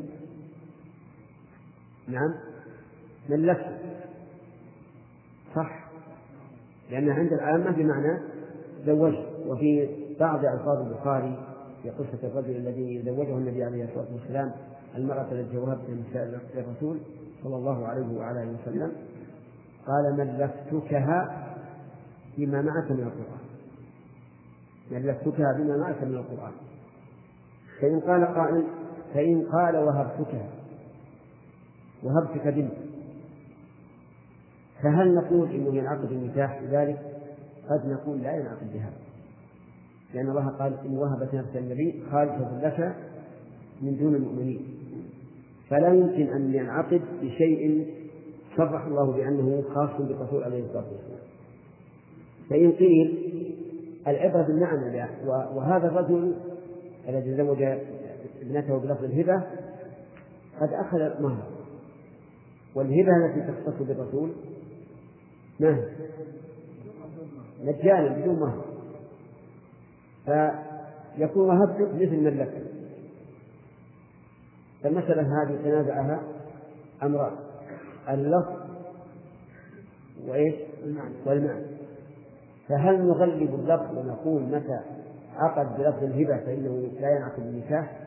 Speaker 4: نعم ملكتك صح، لأنها عند العامة بمعنى زوجت. وفي بعض ألفاظ البخاري في قصة الرجل الذي زوجه النبي عليه الصلاة والسلام المرأة التي وهبت نساء الرسول صلى الله عليه وعلى آله وسلم قال ملكتكها بما معك من القرآن، ملكتكها بما معك من القرآن. فإن قال قائل فإن قال وهبتك بنت، فهل نقول إنه ينعقد النكاح بذلك؟ قد نقول لا ينعقد بهذا، لأن الله قال إن وهبت نفس النبي خالصة لك من دون المؤمنين، فلا يمكن أن ينعقد بشيء صرح الله بأنه خاص بالرسول عليه الصلاة والسلام. فإن قيل العبرة بالمعنى، وهذا الرجل الذي زوج ابنته بلفظ الهبة قد أخذ مهر، والهبة التي تختص بالرسول مهر مجانا بدون مهر، فيكون وهبتك مثل ملكك. فالمسألة هذه تنازعها أمران، اللفظ والمعنى. فهل نغلب اللفظ ونقول متى عقد بلفظ الهبة فإنه لا ينعقد النكاح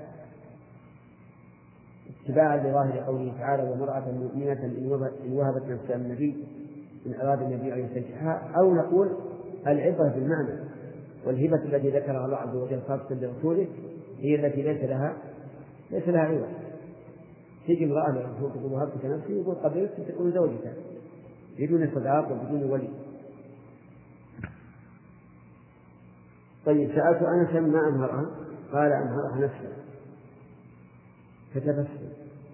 Speaker 4: اتباعا لظاهر قوله تعالى وامرأة مؤمنة إن وهبت نفسها النبي إن أراد النبي أن يستنكحها، أو نقول العبرة بالمعنى، والهبة التي ذكرها الله عز وجل خاصة لرسوله هي التي ليس لها عوض. تجي امرأة للرسول تقول وهبتك نفسي، يقول قبلت تكون زوجتك بدون صداق وبدون ولي. طيب سألت أنسا ما أمهرها؟ قال أمهرها نفسها، فتبسم.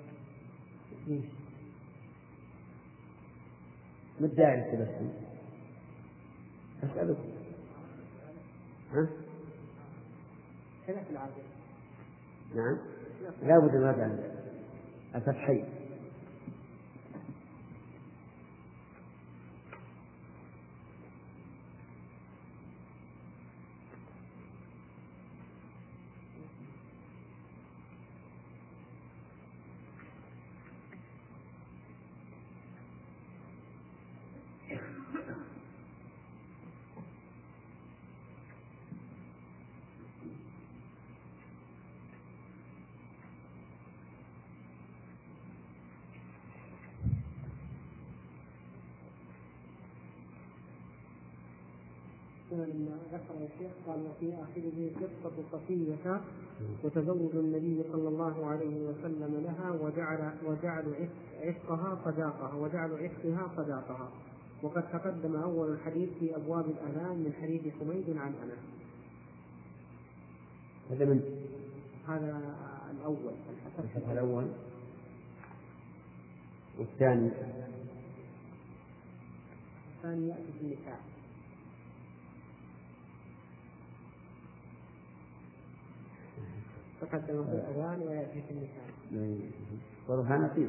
Speaker 4: ما الداعي للتبسم؟ أسألكم
Speaker 3: خلاف العادة.
Speaker 4: نعم لا بد من هذا الفتحين.
Speaker 3: لما ذكر الشيخ قال وفي آخره قصة صفية وتزوج النبي صلى الله عليه وسلم لها وجعل عتقها صداقها، وقد تقدم أول الحديث في أبواب الأذان من حديث حميد عن أنس. هذا الأول
Speaker 4: الفتح الأول. والثاني
Speaker 3: يأتي في النكاح. تقدم في الأذان ويأتي في النكاح.
Speaker 4: ورهان فيه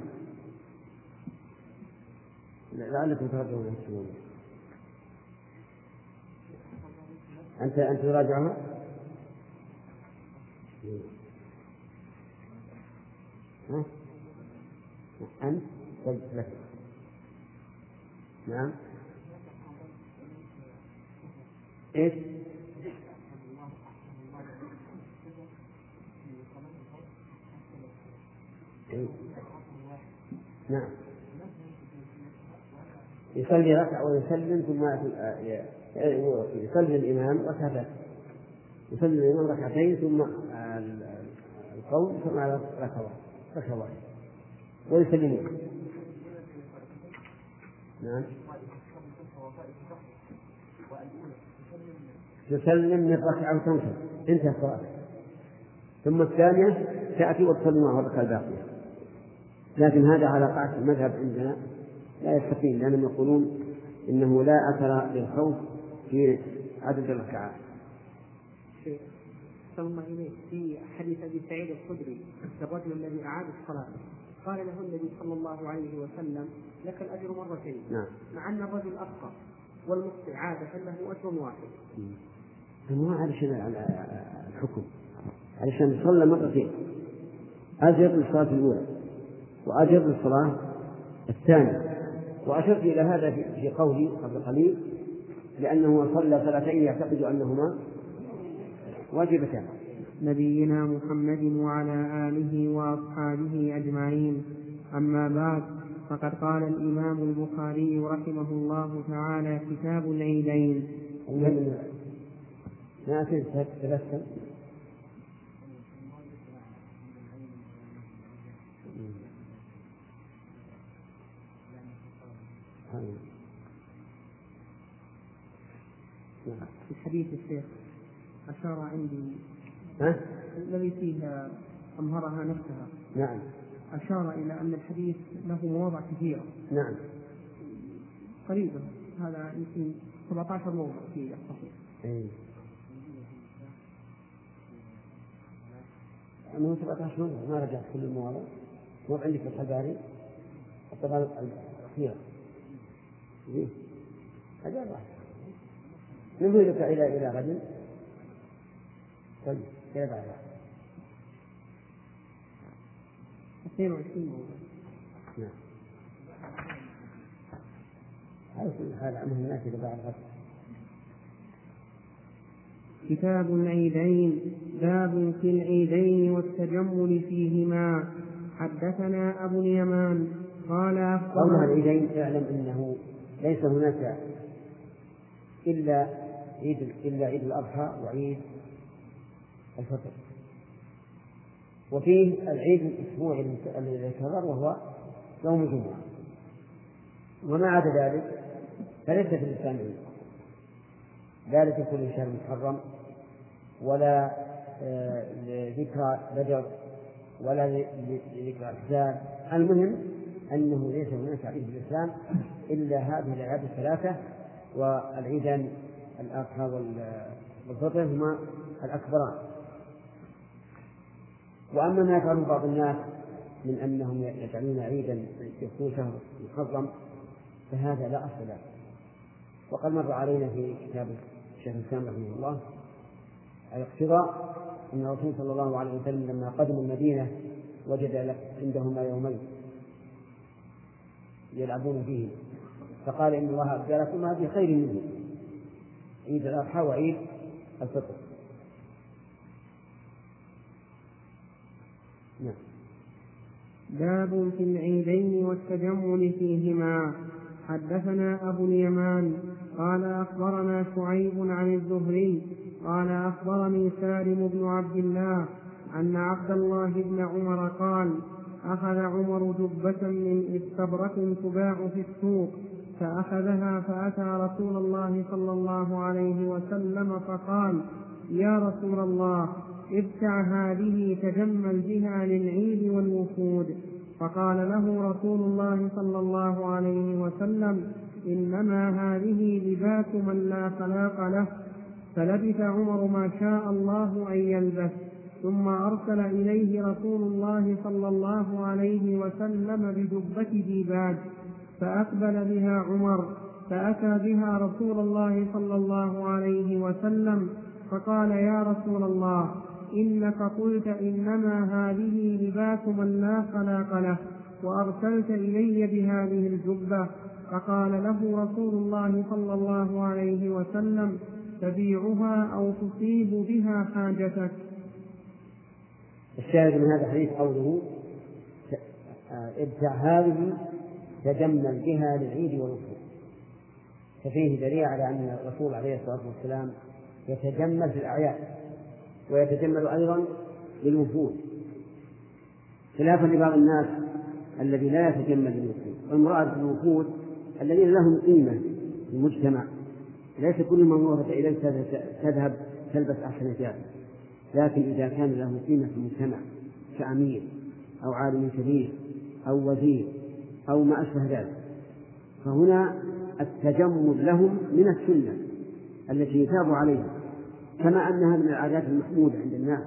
Speaker 4: لعلكم ترجعون السنون. أنت تراجعها؟ أنت لك. نعم إيش؟ نعم يصلي ركعة ويسلم ثم يصلي الإمام ركعتين، يصلي الإمام ركعتين ثم القول ثم ركعة واحدة ويسلمون. نعم يسلم من ركعة وتنصر انتهى صلاته، ثم الثانية تأتي وتصلي معه الركعة الباقية. لكن هذا على قاعدة المذهب عندنا لا يستقيم، لأنهم يقولون إنه لا أثر للخوف في عدد الركعات.
Speaker 3: أحسن الله إليك في حديث أبي سعيد الخدري الرجل الذي أعاد الصلاة قال له النبي صلى الله عليه وسلم لك الأجر مرتين.
Speaker 4: نعم.
Speaker 3: مع أن الرجل أخطأ والمخطئ عادة له أجر واحد.
Speaker 4: ما علشان الحكم، علشان صلى مرتين، أجر للصلاة الأولى وأجر للصلاة الثانية. وأشرت إلى هذا في قولي قبل قليل، لأنه صلى صلاتين يعتقد أنهما واجبتان.
Speaker 3: نبينا محمد وعلى آله وأصحابه أجمعين. أما بعد، فقد قال الإمام البخاري رحمه الله تعالى: كتاب العيدين.
Speaker 4: ما تبسم.
Speaker 3: في حديث الشيخ أشار عندي الذي فيها أمهرها نفسها.
Speaker 4: نعم.
Speaker 3: أشار إلى أن الحديث له مواضع كثيرة.
Speaker 4: نعم.
Speaker 3: قريبا هذا يمكن 17 موضع في الصحيح.
Speaker 4: أنا 17 موضع ما رجعت كل المواضع. مو عندك في الحباري الطبعة الأخيرة. هذا واحد. نقول لك إلى غد. طيب إلى بعد
Speaker 3: 22 موضوع.
Speaker 4: نعم. هذا أمر الناس إلى بعد غد.
Speaker 3: كتاب العيدين. باب في العيدين والتجمل فيهما. حدثنا أبو اليمان قال
Speaker 4: قولها العيدين اعلم أنه ليس هناك إلا عيد الأضحى وعيد الفطر، وفيه العيد الأسبوعي الذي يكرر وهو يوم الجمعة، وما عدا ذلك فليس في الإسلام عيد، لا لدخول شهر محرم ولا لذكرى بدر ولا لذكرى أحزاب. المهم أنه ليس هناك عيد في الإسلام إلا هذه الأعياد الثلاثة، والعيدان الأضحى والفطر هما الأكبران. وأما ما يفعله بعض الناس من أنهم يجعلون عيدا يكون شهر محرم فهذا لا أصل له. وقد مر علينا في كتاب الشيخ الإسلام رحمه الله الاقتضاء أن الرسول صلى الله عليه وسلم لما قدم المدينة وجد عندهما يومين يلعبون فيه، فقال إن الله أبدلكما بخير منه، عيد الأضحى وعيد الفطر. نعم.
Speaker 3: باب في العيدين والتجمل فيهما. حدثنا أبو اليمان قال أخبرنا شعيب عن الزهري قال أخبرني سالم بن عبد الله أن عبد الله بن عمر قال: أخذ عمر جبة من استبرق تباع في السوق، فأخذها فأتى رسول الله صلى الله عليه وسلم فقال: يا رسول الله، ابتع هذه تجمل بها للعيد والوفود. فقال له رسول الله صلى الله عليه وسلم: إنما هذه لباس من لا خلاق له. فلبث عمر ما شاء الله أن يلبث، ثم أرسل إليه رسول الله صلى الله عليه وسلم بجبة ديباج، فأقبل بها عمر، فأتى بها رسول الله صلى الله عليه وسلم فقال: يا رسول الله، إنك قلت إنما هذه لباس من لا خلاق له، وأرسلت إلي بهذه الجبة. فقال له رسول الله صلى الله عليه وسلم: تبيعها أو تصيب بها حاجتك.
Speaker 4: الشاهد من هذا الحديث قوله: ابتع هذه تجمل بها للعيد والوفود. ففيه دليل على أن الرسول عليه الصلاة والسلام يتجمل في الأعياد ويتجمل أيضا للوفود، خلافا لبعض الناس الذي لا يتجمل للوفود. والمراد بالوفود الذين لهم قيمة في المجتمع، ليس كل من وفد إليك تذهب تلبس أحسن ثياب، لكن إذا كان له قيمة في المجتمع كأمير أو عالم كبير أو وزير أو ما أشبه ذلك، فهنا التجمل لهم من السنة التي يثاب عليها،
Speaker 2: كما أنها من العادات المحمودة عند الناس.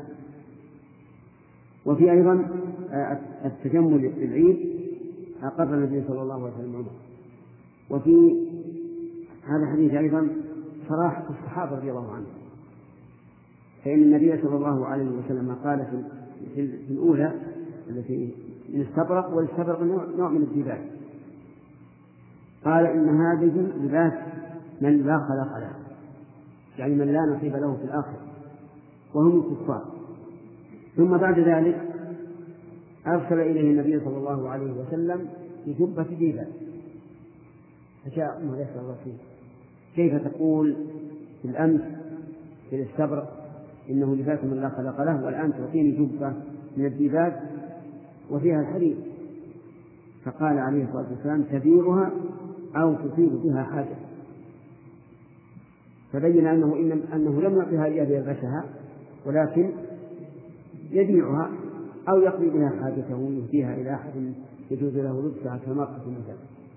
Speaker 2: وفي أيضا التجمل للعيد أقر النبي صلى الله عليه وسلم عمر. وفي هذا الحديث أيضا صراحة الصحابة رضي الله عنهم، فإن النبي صلى الله عليه وسلم قال في الأولى التي من استبرق، والاستبرق نوع من الدباج، قال إن هذه لباس من لا خلق له، يعني من لا نصيب له في الآخرة وهم الكفار. ثم بعد ذلك أرسل إليه النبي صلى الله عليه وسلم بجبة ديباج، فشاء أمه يسأل الله فيه كيف تقول في الأمس في الاستبرق إنه لباس من لا خلق له، والآن تعطيني جبة من الديباج وفيها الحرير؟ فقال عليه الصلاة والسلام تبيعها أو تصيب بها حاجة. فبين أنه لم يعطيها إياه ليلبسها، ولكن يبيعها أو يقضي بها حاجته يهديها إلى أحد يجوز له لبسها كمرأة مثلا.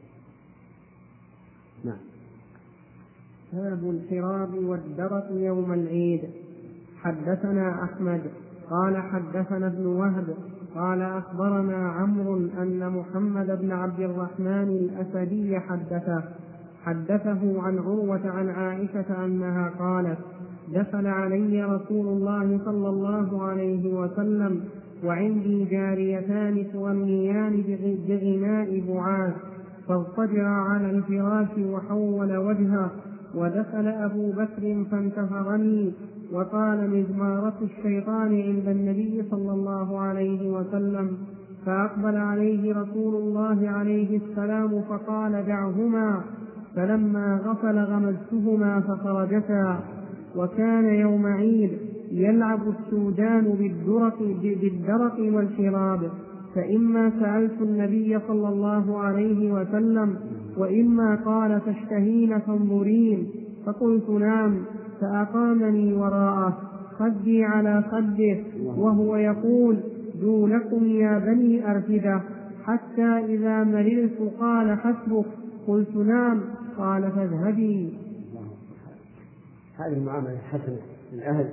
Speaker 2: نعم.
Speaker 3: باب الحراب والدرة يوم العيد. حدثنا أحمد قال حدثنا ابن وهب قال أخبرنا عمرو أن محمد بن عبد الرحمن الأسدي حدثه عن عروة عن عائشة أنها قالت دخل علي رسول الله صلى الله عليه وسلم وعندي جاريتان تغنيان بغناء بعاث، فاضطجع على الفراش وحول وجهه، ودخل أبو بكر فانتهرني وقال مزمارة الشيطان عند النبي صلى الله عليه وسلم، فأقبل عليه رسول الله عليه السلام فقال دعهما، فلما غفل غمزتهما فخرجتا. وكان يوم عيد يلعب السودان بالدرق والحراب، فإما سألت النبي صلى الله عليه وسلم وإما قال تشتهين فانظرين، فقلت نعم، فأقامني وراءه خدي على خده وهو يقول دونكم يا بني أرفدة، حتى إذا مللت قال حسبك، قلت نعم، قال فاذهبي.
Speaker 2: هذه المعاملة حسنة للأهل.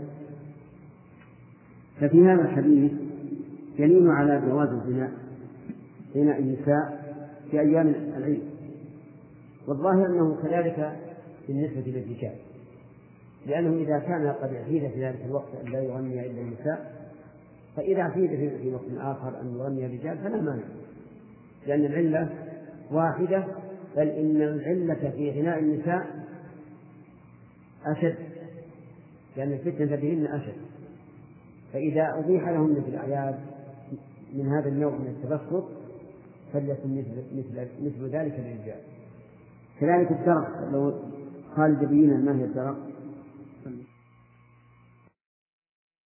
Speaker 2: ففي هذا الحديث دليل على جواز غناء النساء في أيام العيد، والظاهر أنه كذلك بالنسبة للرجال، لأنه إذا كان قد اعتيد في ذلك الوقت أن لا يغني إلا النساء، فإذا اعتيد في وقت آخر أن يغني الرجال فلا مانع، لأن العلة واحدة، بل إن العلة في غناء النساء أشد، لأن الفتنة بهن أشد. فإذا أبيح لهن في الأعياد من هذا النوع من التبسط فليكن مثل ذلك للرجال. كذلك الدرق، لو قال جبينا ما هي الدرق؟